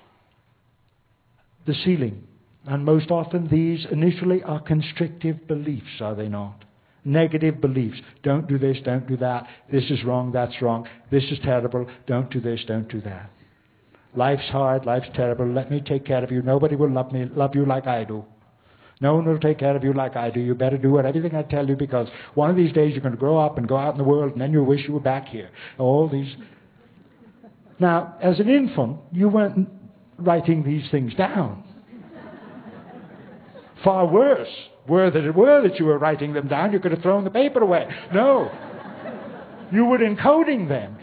the ceiling. And most often these initially are constrictive beliefs, are they not? Negative beliefs. Don't do this, don't do that. This is wrong, that's wrong. This is terrible. Don't do this, don't do that. Life's hard, life's terrible. Let me take care of you. Nobody will love you like I do. No one will take care of you like I do. You better do everything I tell you, because one of these days you're going to grow up and go out in the world, and then you'll wish you were back here. All these. Now, as an infant, you weren't writing these things down. Far worse were that you were writing them down. You could have thrown the paper away. No. You were encoding them.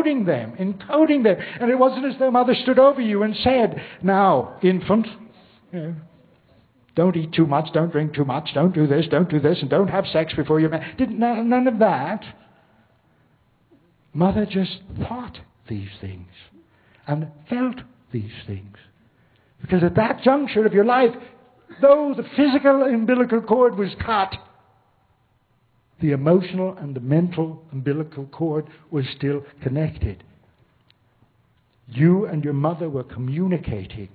And it wasn't as though Mother stood over you and said, now, infant, don't eat too much, don't drink too much, don't do this, and don't have sex before you're married. None of that. Mother just thought these things and felt these things. Because at that juncture of your life, though the physical umbilical cord was cut, the emotional and the mental umbilical cord was still connected. You and your mother were communicating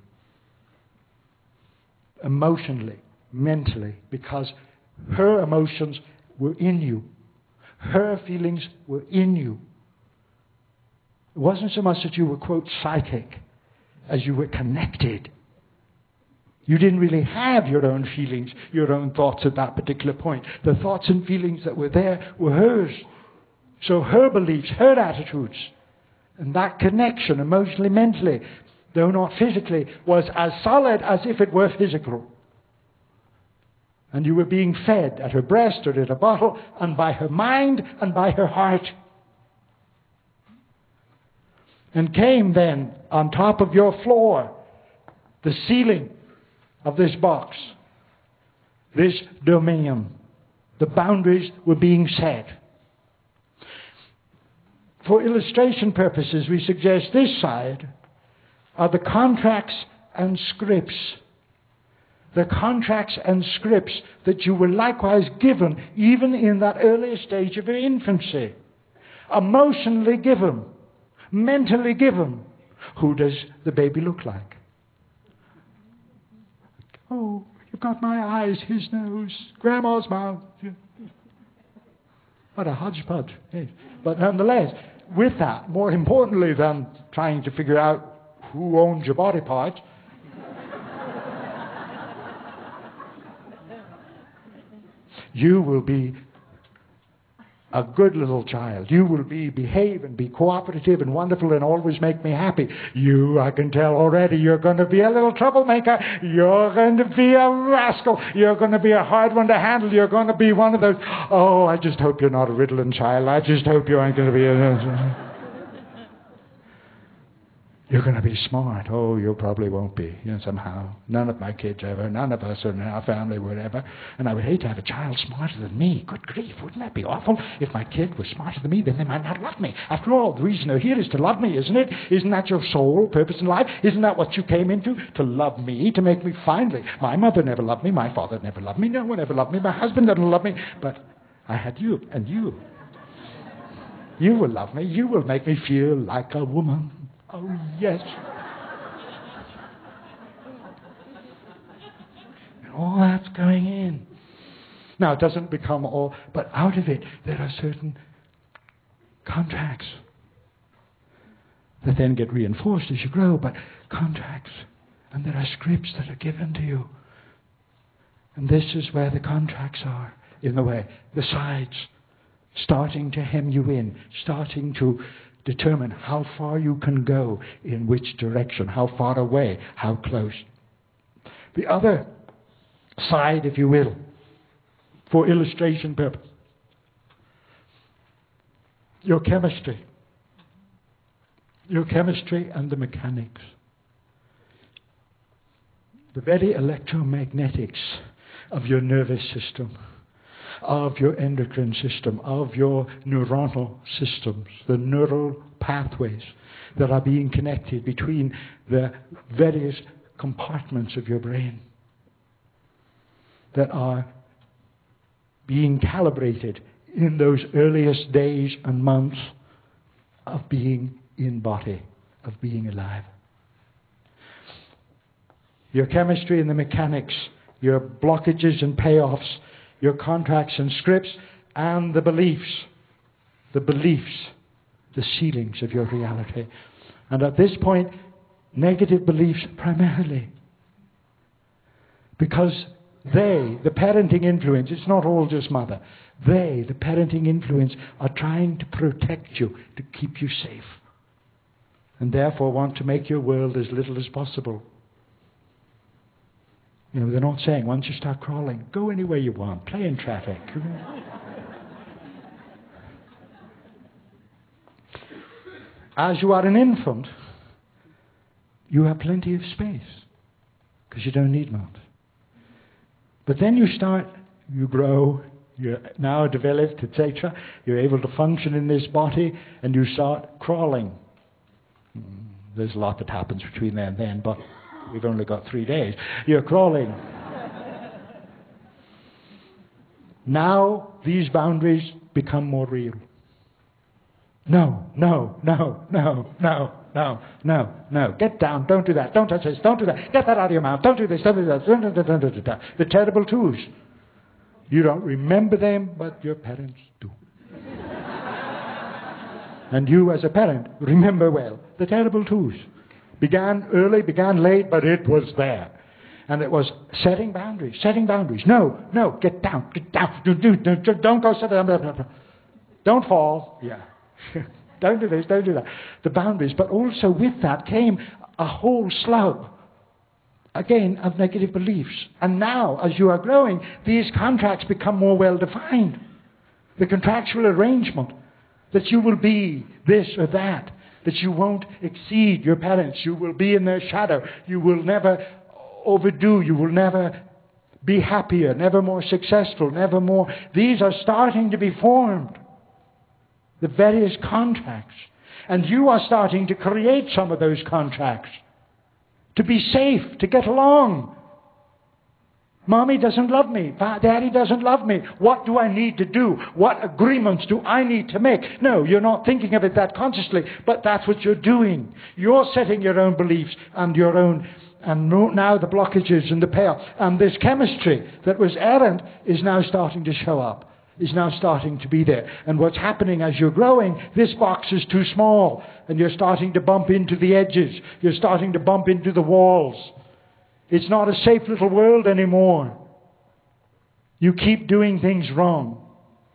emotionally, mentally, because her emotions were in you. Her feelings were in you. It wasn't so much that you were, quote, psychic, as you were connected. You didn't really have your own feelings, your own thoughts at that particular point. The thoughts and feelings that were there were hers. So her beliefs, her attitudes, and that connection emotionally, mentally, though not physically, was as solid as if it were physical. And you were being fed at her breast or in a bottle, and by her mind and by her heart. And came then on top of your floor, the ceiling of this box, this domain. The boundaries were being set. For illustration purposes, we suggest this side are the contracts and scripts. The contracts and scripts that you were likewise given even in that earlier stage of your infancy. Emotionally given. Mentally given. Who does the baby look like? Oh, you've got my eyes, his nose, Grandma's mouth. What a hodgepodge. Yes. But nonetheless, with that, more importantly than trying to figure out who owns your body parts, you will be a good little child. You will behave and be cooperative and wonderful and always make me happy. You, I can tell already, you're going to be a little troublemaker. You're going to be a rascal. You're going to be a hard one to handle. You're going to be one of those, oh, I just hope you're not a riddling child. I just hope you aren't going to be a... You're going to be smart. Oh, you probably won't be, somehow. None of my kids ever. None of us in our family would ever. And I would hate to have a child smarter than me. Good grief, wouldn't that be awful? If my kid was smarter than me, then they might not love me. After all, the reason they're here is to love me, isn't it? Isn't that your sole purpose in life? Isn't that what you came into? To love me, to make me finally. My mother never loved me. My father never loved me. No one ever loved me. My husband didn't love me. But I had you, and you. You will love me. You will make me feel like a woman. Oh, yes. All that's going in. Now, it doesn't become all, but out of it, there are certain contracts that then get reinforced as you grow, but contracts. And there are scripts that are given to you. And this is where the contracts are, in the way. The sides, starting to hem you in, starting to determine how far you can go, in which direction, how far away, how close. The other side, if you will, for illustration purpose, your chemistry and the mechanics, the very electromagnetics of your nervous system, of your endocrine system, of your neuronal systems, the neural pathways that are being connected between the various compartments of your brain that are being calibrated in those earliest days and months of being in body, of being alive. Your chemistry and the mechanics, your blockages and payoffs, your contracts and scripts, and the beliefs, the ceilings of your reality. And at this point, negative beliefs primarily. Because they, the parenting influence, it's not all just mother, they, the parenting influence, are trying to protect you, to keep you safe. And therefore want to make your world as little as possible. They're not saying, once you start crawling, go anywhere you want, play in traffic. As you are an infant, you have plenty of space, because you don't need much. But then you grow, you're now developed, etc. You're able to function in this body, and you start crawling. There's a lot that happens between then and then, but we've only got 3 days. You're crawling. Now these boundaries become more real. No. Get down. Don't do that. Don't touch this. Don't do that. Get that out of your mouth. Don't do this. Don't do that. The terrible twos. You don't remember them, but your parents do. And you, as a parent, remember well the terrible twos. Began early, began late, but it was there. And it was setting boundaries. No, get down. Don't go sit down. Don't fall. Yeah. Don't do this, don't do that. The boundaries. But also with that came a whole slug, again, of negative beliefs. And now, as you are growing, these contracts become more well defined. The contractual arrangement that you will be this or that you won't exceed your parents, you will be in their shadow, you will never overdo, you will never be happier, never more successful, never more. These are starting to be formed, the various contracts. And you are starting to create some of those contracts to be safe, to get along. Mommy doesn't love me. Daddy doesn't love me. What do I need to do? What agreements do I need to make? No, you're not thinking of it that consciously, but that's what you're doing. You're setting your own beliefs and your own, and now the blockages and the payoff. And this chemistry that was errant is now starting to show up, is now starting to be there. And what's happening as you're growing, this box is too small, and you're starting to bump into the edges. You're starting to bump into the walls. It's not a safe little world anymore. You keep doing things wrong.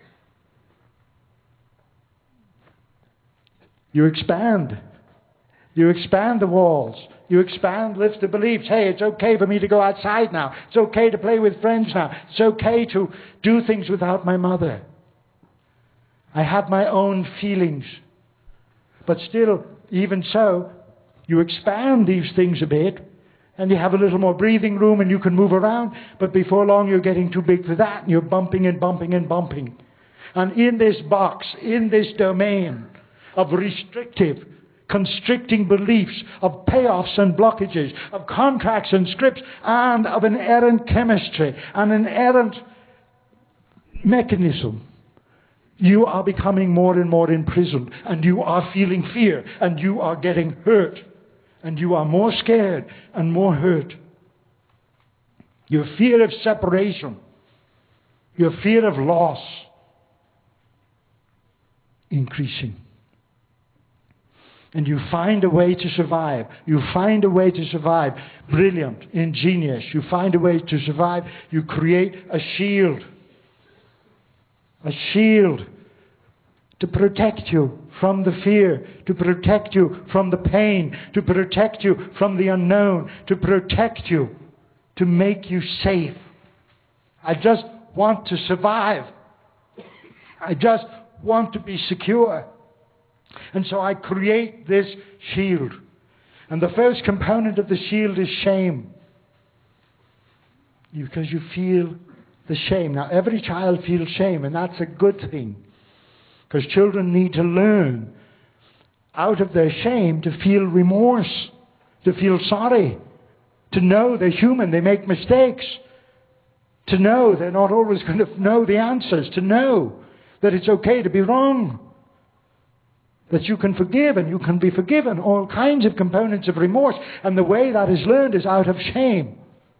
You expand. You expand the walls. You expand, lift the beliefs. Hey, it's okay for me to go outside now. It's okay to play with friends now. It's okay to do things without my mother. I have my own feelings. But still, even so, you expand these things a bit, and you have a little more breathing room and you can move around, but before long you're getting too big for that, and you're bumping and bumping and bumping. And in this box, in this domain of restrictive, constricting beliefs, of payoffs and blockages, of contracts and scripts, and of an errant chemistry and an errant mechanism, you are becoming more and more imprisoned, and you are feeling fear, and you are getting hurt. And you are more scared and more hurt. Your fear of separation, your fear of loss, increasing. And you find a way to survive. You find a way to survive. Brilliant, ingenious. You find a way to survive. You create a shield. A shield to protect you from the fear, to protect you from the pain, to protect you from the unknown, to protect you, to make you safe. I just want to survive. I just want to be secure. And so I create this shield. And the first component of the shield is shame. Because you feel the shame. Now, every child feels shame, and that's a good thing. Because children need to learn out of their shame to feel remorse, to feel sorry, to know they're human, they make mistakes, to know they're not always going to know the answers, to know that it's okay to be wrong, that you can forgive and you can be forgiven, all kinds of components of remorse. And the way that is learned is out of shame.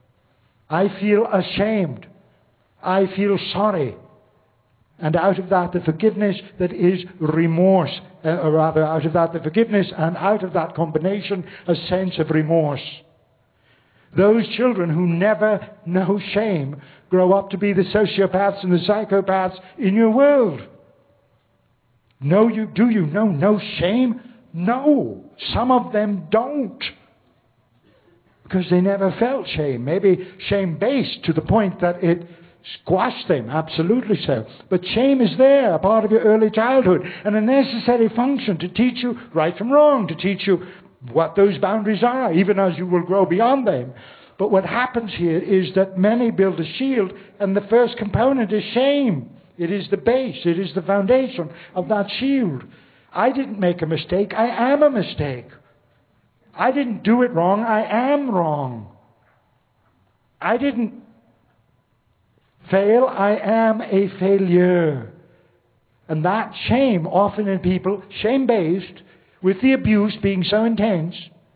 I feel ashamed. I feel sorry. And out of that, the forgiveness that is remorse, or rather, out of that, the forgiveness, and out of that combination, a sense of remorse. Those children who never know shame grow up to be the sociopaths and the psychopaths in your world. Do you know shame? No. Some of them don't. Because they never felt shame. Maybe shame-based to the point that it squash them, absolutely so. But shame is there, a part of your early childhood, and a necessary function to teach you right from wrong, to teach you what those boundaries are, even as you will grow beyond them. But what happens here is that many build a shield, and the first component is shame. It is the base, it is the foundation of that shield. I didn't make a mistake, I am a mistake. I didn't do it wrong, I am wrong. I didn't fail, I am a failure. And that shame, often in people, shame-based, with the abuse being so intense,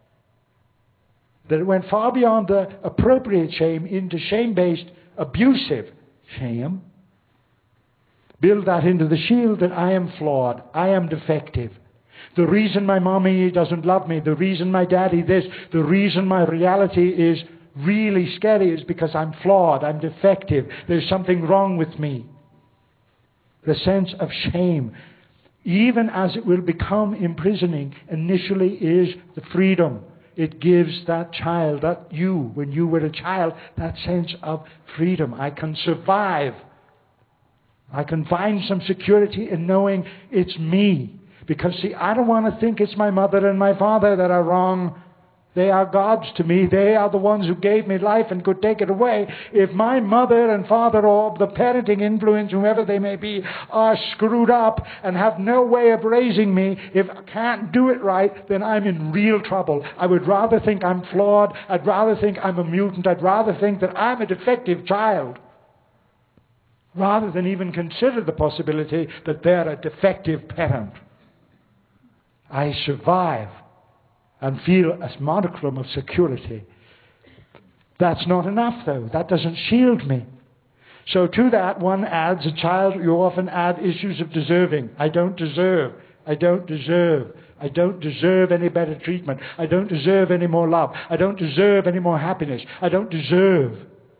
that it went far beyond the appropriate shame into shame-based, abusive shame. Build that into the shield that I am flawed, I am defective. The reason my mommy doesn't love me, the reason my daddy this, the reason my reality is really scary is because I'm flawed, I'm defective, there's something wrong with me. The sense of shame, even as it will become imprisoning, initially is the freedom. It gives that child, that you, when you were a child, that sense of freedom. I can survive. I can find some security in knowing it's me. Because, see, I don't want to think it's my mother and my father that are wrong. They are gods to me. They are the ones who gave me life and could take it away. If my mother and father or the parenting influence, whoever they may be, are screwed up and have no way of raising me, if I can't do it right, then I'm in real trouble. I would rather think I'm flawed. I'd rather think I'm a mutant. I'd rather think that I'm a defective child, rather than even consider the possibility that they're a defective parent. I survive and feel a modicum of security. That's not enough, though. That doesn't shield me. So to that, one adds, a child, you often add issues of deserving. I don't deserve. I don't deserve. I don't deserve any better treatment. I don't deserve any more love. I don't deserve any more happiness. I don't deserve.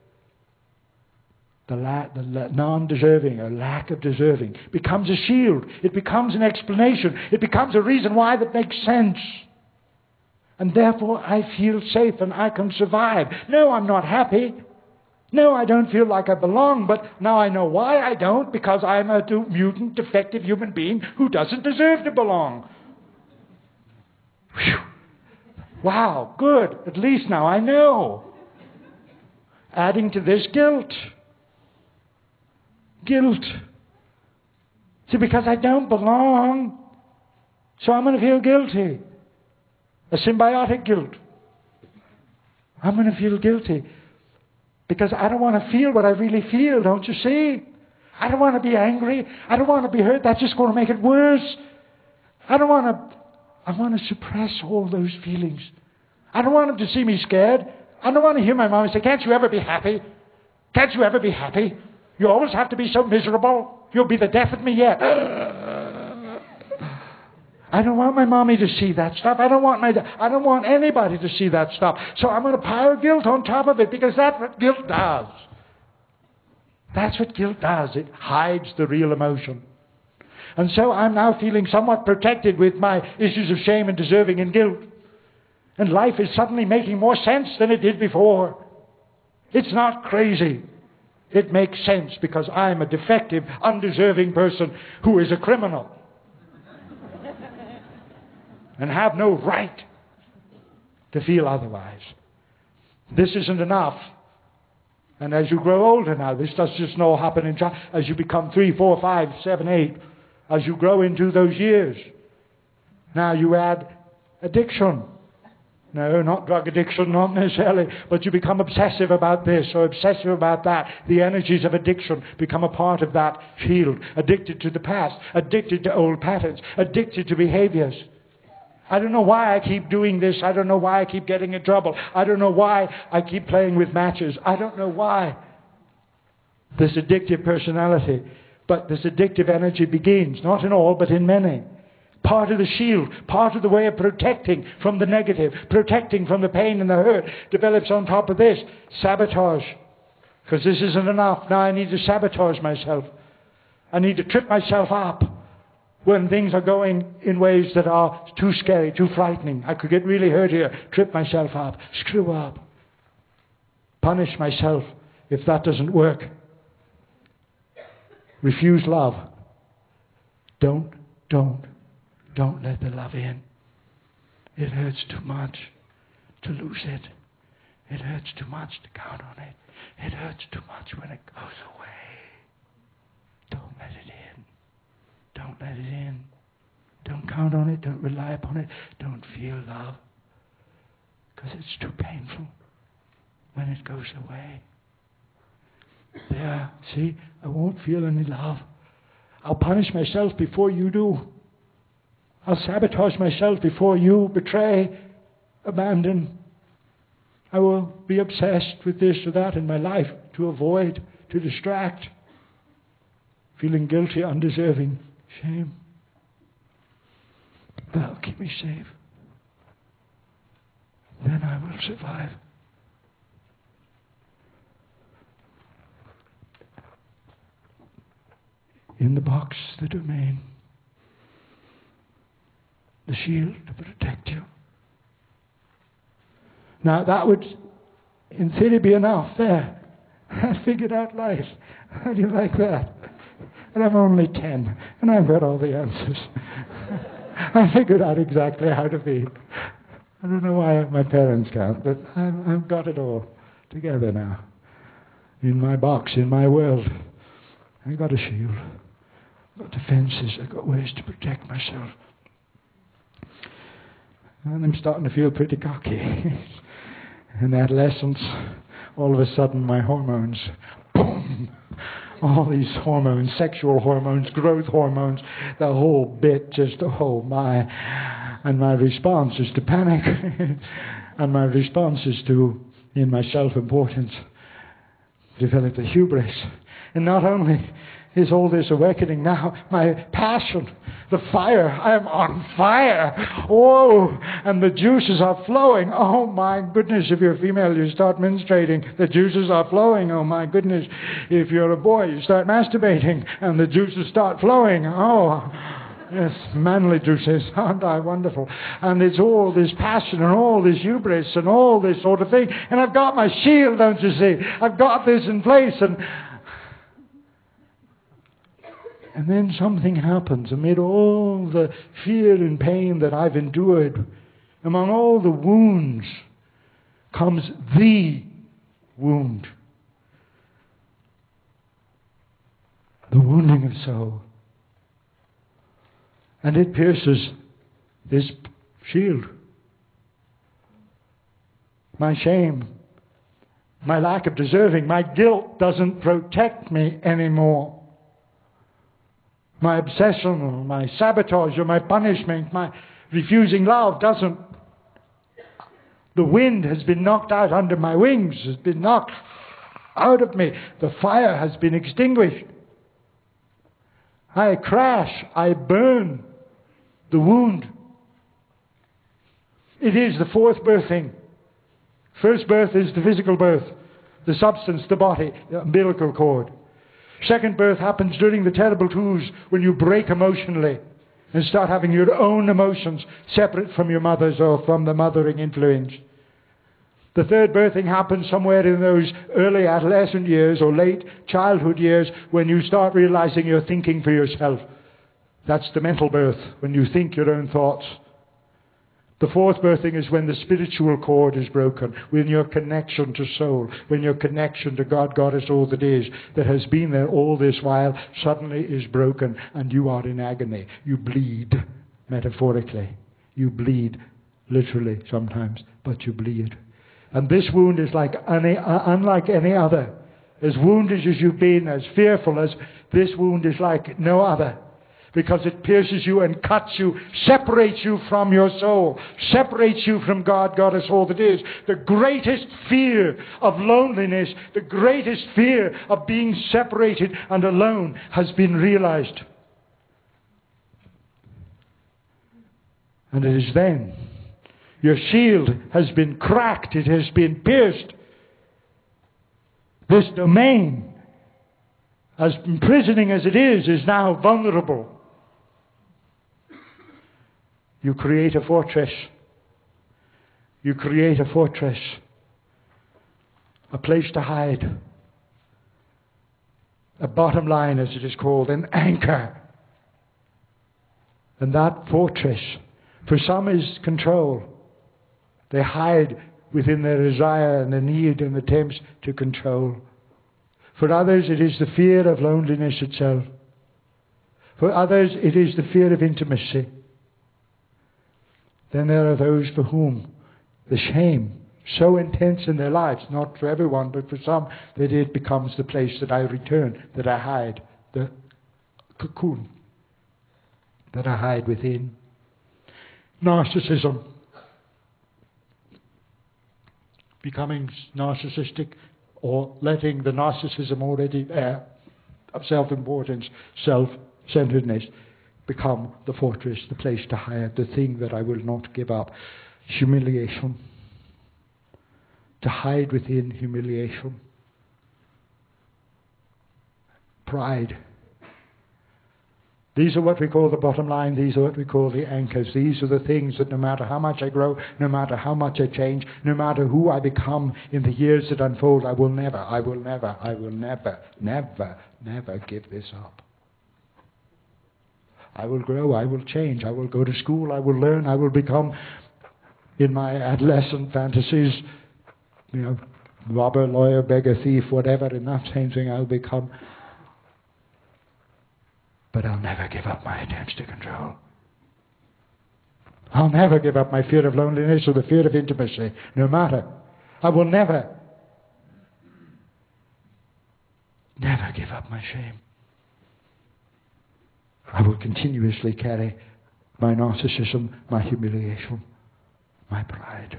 The non-deserving or lack of deserving becomes a shield. It becomes an explanation. It becomes a reason why that makes sense. And therefore I feel safe and I can survive. No, I'm not happy. No, I don't feel like I belong. But now I know why I don't. Because I'm a mutant, defective human being who doesn't deserve to belong. Whew. Wow, good. At least now I know. Adding to this, guilt. Guilt. See, because I don't belong, so I'm going to feel guilty. A symbiotic guilt. I'm going to feel guilty because I don't want to feel what I really feel, don't you see? I don't want to be angry. I don't want to be hurt. That's just going to make it worse. I want to suppress all those feelings. I don't want them to see me scared. I don't want to hear my mom say, can't you ever be happy? Can't you ever be happy? You always have to be so miserable. You'll be the death of me yet. I don't want my mommy to see that stuff. I don't want anybody to see that stuff. So I'm going to pile guilt on top of it because that's what guilt does. That's what guilt does. It hides the real emotion. And so I'm now feeling somewhat protected with my issues of shame and deserving and guilt. And life is suddenly making more sense than it did before. It's not crazy. It makes sense because I'm a defective, undeserving person who is a criminal. And have no right to feel otherwise. This isn't enough. And as you grow older now, this does just not happen in child. As you become 3, 4, 5, 7, 8, as you grow into those years, now you add addiction. No, not drug addiction, not necessarily, but you become obsessive about this or obsessive about that. The energies of addiction become a part of that field. Addicted to the past, addicted to old patterns, addicted to behaviors. I don't know why I keep doing this. I don't know why I keep getting in trouble. I don't know why I keep playing with matches. I don't know why. This addictive personality. But this addictive energy begins, not in all, but in many. Part of the shield, part of the way of protecting from the negative, protecting from the pain and the hurt, develops on top of this. Sabotage. Because this isn't enough. Now I need to sabotage myself. I need to trip myself up when things are going in ways that are too scary, too frightening. I could get really hurt here. Trip myself up. Screw up. Punish myself if that doesn't work. Refuse love. Don't let the love in. It hurts too much to lose it. It hurts too much to count on it. It hurts too much when it goes away. Don't let it in. Don't let it in. Don't count on it. Don't rely upon it. Don't feel love. Because it's too painful when it goes away. There, see, I won't feel any love. I'll punish myself before you do. I'll sabotage myself before you betray, abandon. I will be obsessed with this or that in my life to avoid, to distract. Feeling guilty, undeserving, shame. That'll keep me safe. Then I will survive. in the box, the domain, the shield to protect you. Now that would, in theory, be enough. There, I figured out life. How do you like that? And I'm only 10, and I've got all the answers. I figured out exactly how to be. I don't know why my parents can't, but I've got it all together now. In my box, in my world, I've got a shield. I've got defenses. I've got ways to protect myself. And I'm starting to feel pretty cocky. In adolescence, all of a sudden my hormones, boom! All these hormones, sexual hormones, growth hormones, the whole bit, just, oh my. And my response is to panic. And my response is to, in my self-importance, develop the hubris. And not only is all this awakening now, my passion, the fire, I am on fire. Oh, and the juices are flowing. Oh my goodness, if you're female, you start menstruating, the juices are flowing. Oh my goodness, if you're a boy, you start masturbating, and the juices start flowing. Oh, yes, manly juices, aren't I wonderful? And it's all this passion and all this hubris and all this sort of thing. And I've got my shield, don't you see? I've got this in place, and then something happens amid all the fear and pain that I've endured. Among all the wounds comes the wound. The wounding of soul. And it pierces this shield. My shame, my lack of deserving, my guilt doesn't protect me anymore. My obsession or my sabotage or my punishment, my refusing love doesn't. The wind has been knocked out under my wings, has been knocked out of me. The fire has been extinguished. I crash, I burn the wound. It is the fourth birthing. First birth is the physical birth, the substance, the body, the umbilical cord. Second birth happens during the terrible twos, when you break emotionally and start having your own emotions separate from your mother's or from the mothering influence. The third birthing happens somewhere in those early adolescent years or late childhood years, when you start realizing you're thinking for yourself. That's the mental birth, when you think your own thoughts. The fourth birthing is when the spiritual cord is broken, when your connection to soul, when your connection to God, Goddess, all that is, that has been there all this while, suddenly is broken, and you are in agony. You bleed, metaphorically. You bleed, literally sometimes, but you bleed. And this wound is unlike any other. As wounded as you've been, as fearful as this wound is like no other. Because it pierces you and cuts you, separates you from your soul, separates you from God, Goddess, all that is. The greatest fear of loneliness, the greatest fear of being separated and alone has been realized. And it is then your shield has been cracked, it has been pierced. This domain, as imprisoning as it is now vulnerable. You create a fortress. You create a fortress. A place to hide. A bottom line, as it is called, an anchor. And that fortress, for some, is control. They hide within their desire and the need and attempts to control. For others, it is the fear of loneliness itself. For others, it is the fear of intimacy. Then there are those for whom the shame, so intense in their lives, not for everyone, but for some, that it becomes the place that I return, that I hide, the cocoon that I hide within. Narcissism. Becoming narcissistic, or letting the narcissism already there of self-importance, self-centeredness, become the fortress, the place to hide, the thing that I will not give up. Humiliation. To hide within humiliation. Pride. These are what we call the bottom line. These are what we call the anchors. These are the things that no matter how much I grow, no matter how much I change, no matter who I become in the years that unfold, I will never give this up. I will grow, I will change, I will go to school, I will learn, I will become, in my adolescent fantasies, robber, lawyer, beggar, thief, whatever, in that same thing I'll become. But I'll never give up my attempts to control. I'll never give up my fear of loneliness or the fear of intimacy, no matter. I will never give up my shame. I will continuously carry my narcissism, my humiliation, my pride.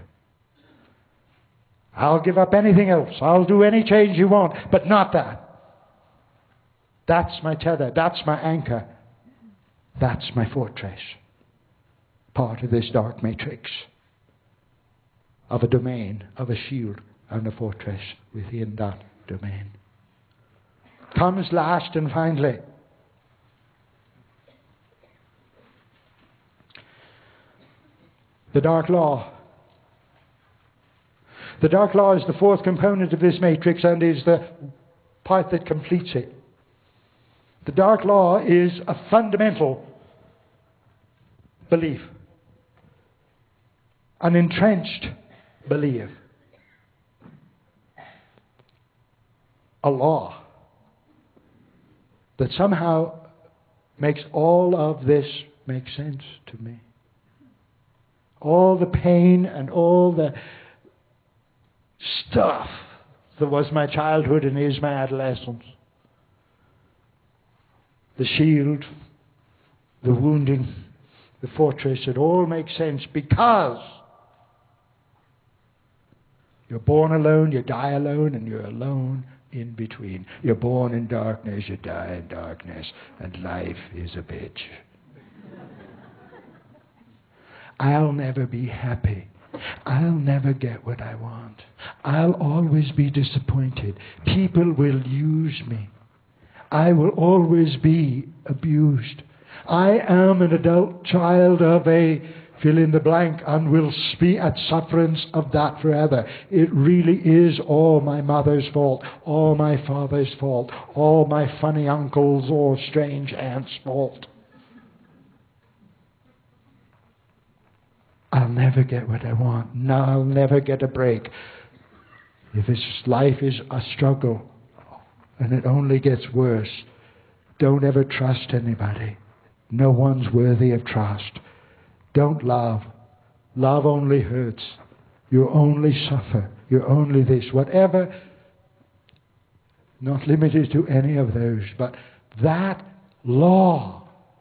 I'll give up anything else. I'll do any change you want, but not that. That's my tether. That's my anchor. That's my fortress. Part of this dark matrix of a domain, of a shield and a fortress within that domain. Comes last and finally the dark law. The dark law is the fourth component of this matrix and is the part that completes it. The dark law is a fundamental belief, an entrenched belief, a law that somehow makes all of this make sense to me. All the pain and all the stuff that was my childhood and is my adolescence. The shield, the wounding, the fortress, it all makes sense because you're born alone, you die alone, and you're alone in between. You're born in darkness, you die in darkness, and life is a bitch. I'll never be happy. I'll never get what I want. I'll always be disappointed. People will use me. I will always be abused. I am an adult child of a fill in the blank and will be at sufferance of that forever. It really is all my mother's fault, all my father's fault, all my funny uncles or strange aunts' fault. I'll never get what I want. No, I'll never get a break. If this life is a struggle and it only gets worse, don't ever trust anybody. No one's worthy of trust. Don't love. Love only hurts. You only suffer. You're only this. Whatever, not limited to any of those, but that law,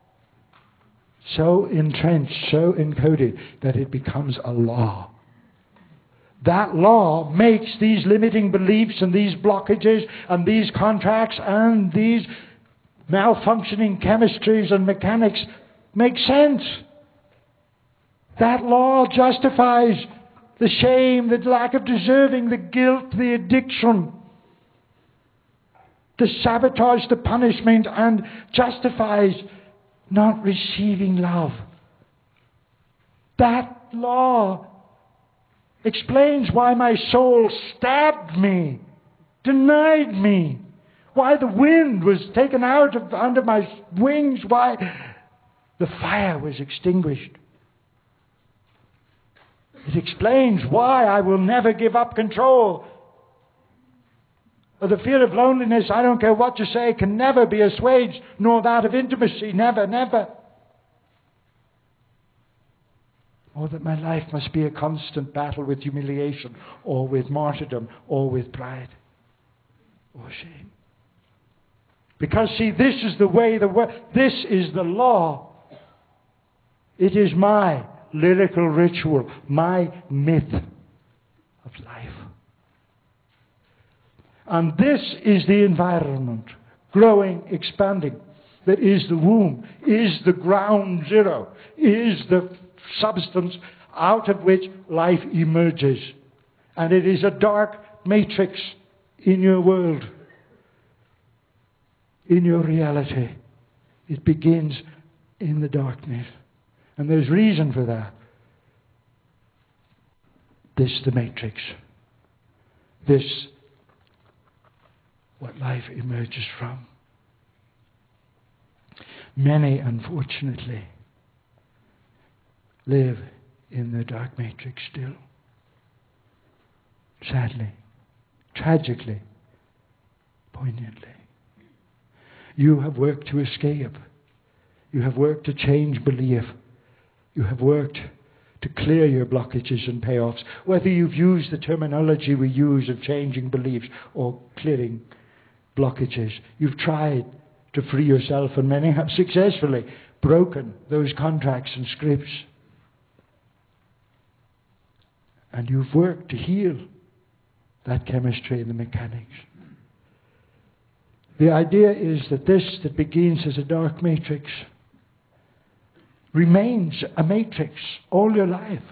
so entrenched, so encoded, that it becomes a law. That law makes these limiting beliefs and these blockages and these contracts and these malfunctioning chemistries and mechanics make sense. That law justifies the shame, the lack of deserving, the guilt, the addiction, the sabotage, the punishment, and justifies not receiving love. That law explains why my soul stabbed me, denied me, why the wind was taken out of under my wings, why the fire was extinguished. It explains why I will never give up control. Or the fear of loneliness, I don't care what you say, can never be assuaged, nor that of intimacy, never, never. Or that my life must be a constant battle with humiliation, or with martyrdom, or with pride, or shame. Because, see, this is the way, this is the law. It is my lyrical ritual, my myth of life. And this is the environment, growing, expanding, that is the womb, is the ground zero, is the substance out of which life emerges. And it is a dark matrix in your world, in your reality, It begins in the darkness. And there's reason for that. This, the matrix. This, what life emerges from. Many, unfortunately, live in the dark matrix still. Sadly, tragically, poignantly. You have worked to escape. You have worked to change belief. You have worked to clear your blockages and payoffs. Whether you've used the terminology we use of changing beliefs or clearing blockages, you've tried to free yourself, and many have successfully broken those contracts and scripts. And you've worked to heal that chemistry and the mechanics. The idea is that this that begins as a dark matrix remains a matrix all your life.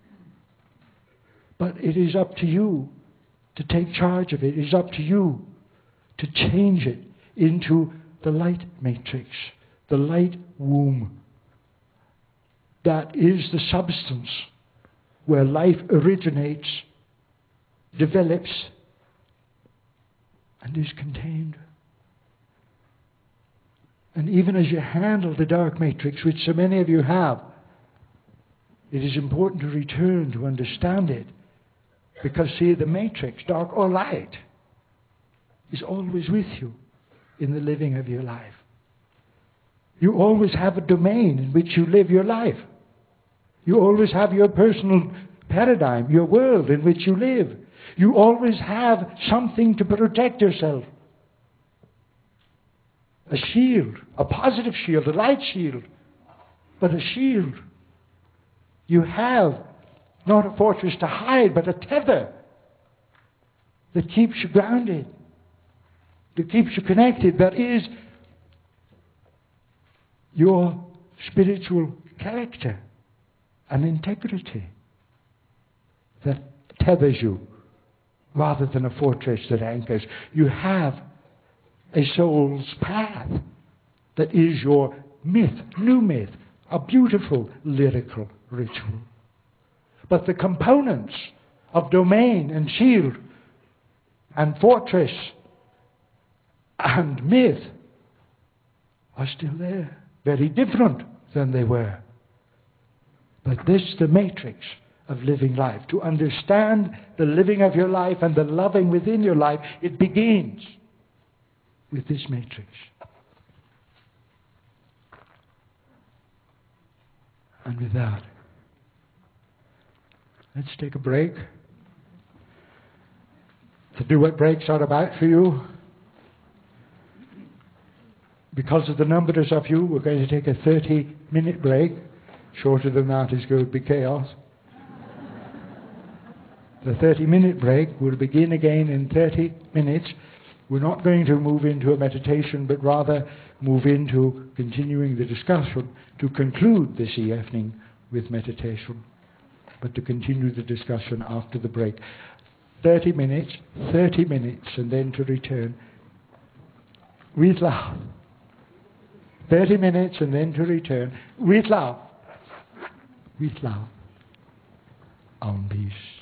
But it is up to you to take charge of it. It is up to you to change it into the light matrix, the light womb. That is the substance where life originates, develops, and is contained. And even as you handle the dark matrix, which so many of you have, it is important to return to understand it. Because, see, the matrix, dark or light, is always with you in the living of your life. You always have a domain in which you live your life. You always have your personal paradigm, your world in which you live. You always have something to protect yourself. A shield, a positive shield, a light shield, but a shield. You have not a fortress to hide, but a tether that keeps you grounded, that keeps you connected. That is your spiritual character and integrity that tethers you rather than a fortress that anchors. You have a soul's path that is your myth, new myth, a beautiful lyrical ritual. But the components of domain and shield and fortress and myth are still there, very different than they were. But this is the matrix of living life. To understand the living of your life and the loving within your life, it begins with this matrix. And with that, let's take a break. To do what breaks are about for you. Because of the numbers of you, we're going to take a 30-minute break. Shorter than that is going to be chaos. The 30-minute break will begin again in 30 minutes. We're not going to move into a meditation, but rather move into continuing the discussion to conclude this evening with meditation, but to continue the discussion after the break. 30 minutes, and then to return with love. 30 minutes, and then to return with love. With love. On peace.